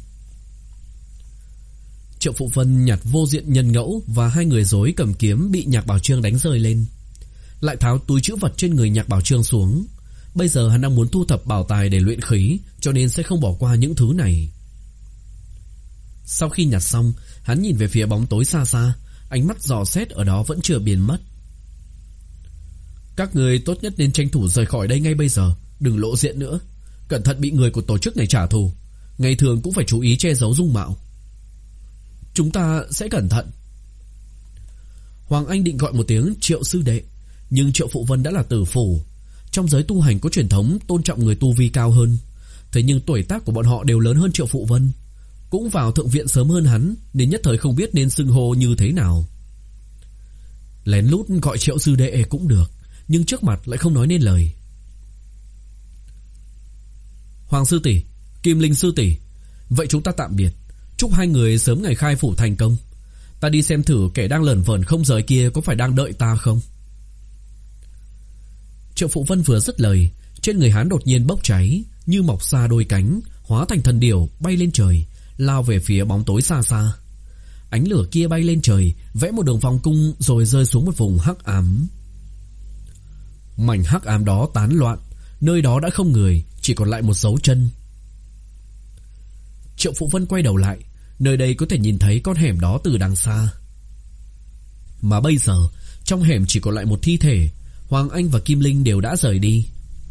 Triệu Phụ Vân nhặt vô diện nhân ngẫu và hai người rối cầm kiếm bị Nhạc Bảo Trương đánh rơi lên, lại tháo túi trữ vật trên người Nhạc Bảo Trương xuống. Bây giờ hắn đang muốn thu thập bảo tài để luyện khí, cho nên sẽ không bỏ qua những thứ này. Sau khi nhặt xong, hắn nhìn về phía bóng tối xa xa, ánh mắt dò xét ở đó vẫn chưa biến mất. Các người tốt nhất nên tranh thủ rời khỏi đây ngay bây giờ, đừng lộ diện nữa. Cẩn thận bị người của tổ chức này trả thù. Ngày thường cũng phải chú ý che giấu dung mạo. Chúng ta sẽ cẩn thận. Hoàng Anh định gọi một tiếng Triệu sư đệ, nhưng Triệu Phụ Vân đã là tử phủ. Trong giới tu hành có truyền thống tôn trọng người tu vi cao hơn. Thế nhưng tuổi tác của bọn họ đều lớn hơn Triệu Phụ Vân, cũng vào thượng viện sớm hơn hắn, nên nhất thời không biết nên xưng hô như thế nào. Lén lút gọi Triệu sư đệ cũng được, nhưng trước mặt lại không nói nên lời. Hoàng sư tỷ, Kim Linh sư tỷ, vậy chúng ta tạm biệt. Chúc hai người sớm ngày khai phủ thành công. Ta đi xem thử kẻ đang lởn vởn không rời kia có phải đang đợi ta không. Triệu Phụ Vân vừa dứt lời, trên người hắn đột nhiên bốc cháy, như mọc ra đôi cánh, hóa thành thần điểu bay lên trời, lao về phía bóng tối xa xa. Ánh lửa kia bay lên trời, vẽ một đường vòng cung rồi rơi xuống một vùng hắc ám. Mảnh hắc ám đó tán loạn, nơi đó đã không người, chỉ còn lại một dấu chân. Triệu Phụ Vân quay đầu lại, nơi đây có thể nhìn thấy con hẻm đó từ đằng xa. Mà bây giờ trong hẻm chỉ còn lại một thi thể. Hoàng Anh và Kim Linh đều đã rời đi.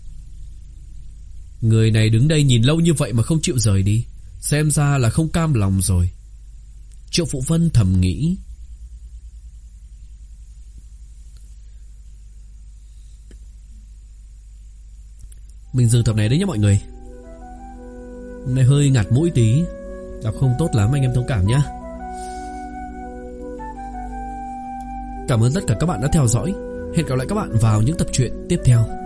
Người này đứng đây nhìn lâu như vậy mà không chịu rời đi, xem ra là không cam lòng rồi. Triệu Phụ Vân thầm nghĩ. Mình dừng tập này đấy nhé mọi người. Hôm nay hơi ngạt mũi tí, đọc không tốt lắm, anh em thông cảm nhé. Cảm ơn tất cả các bạn đã theo dõi. Hẹn gặp lại các bạn vào những tập truyện tiếp theo.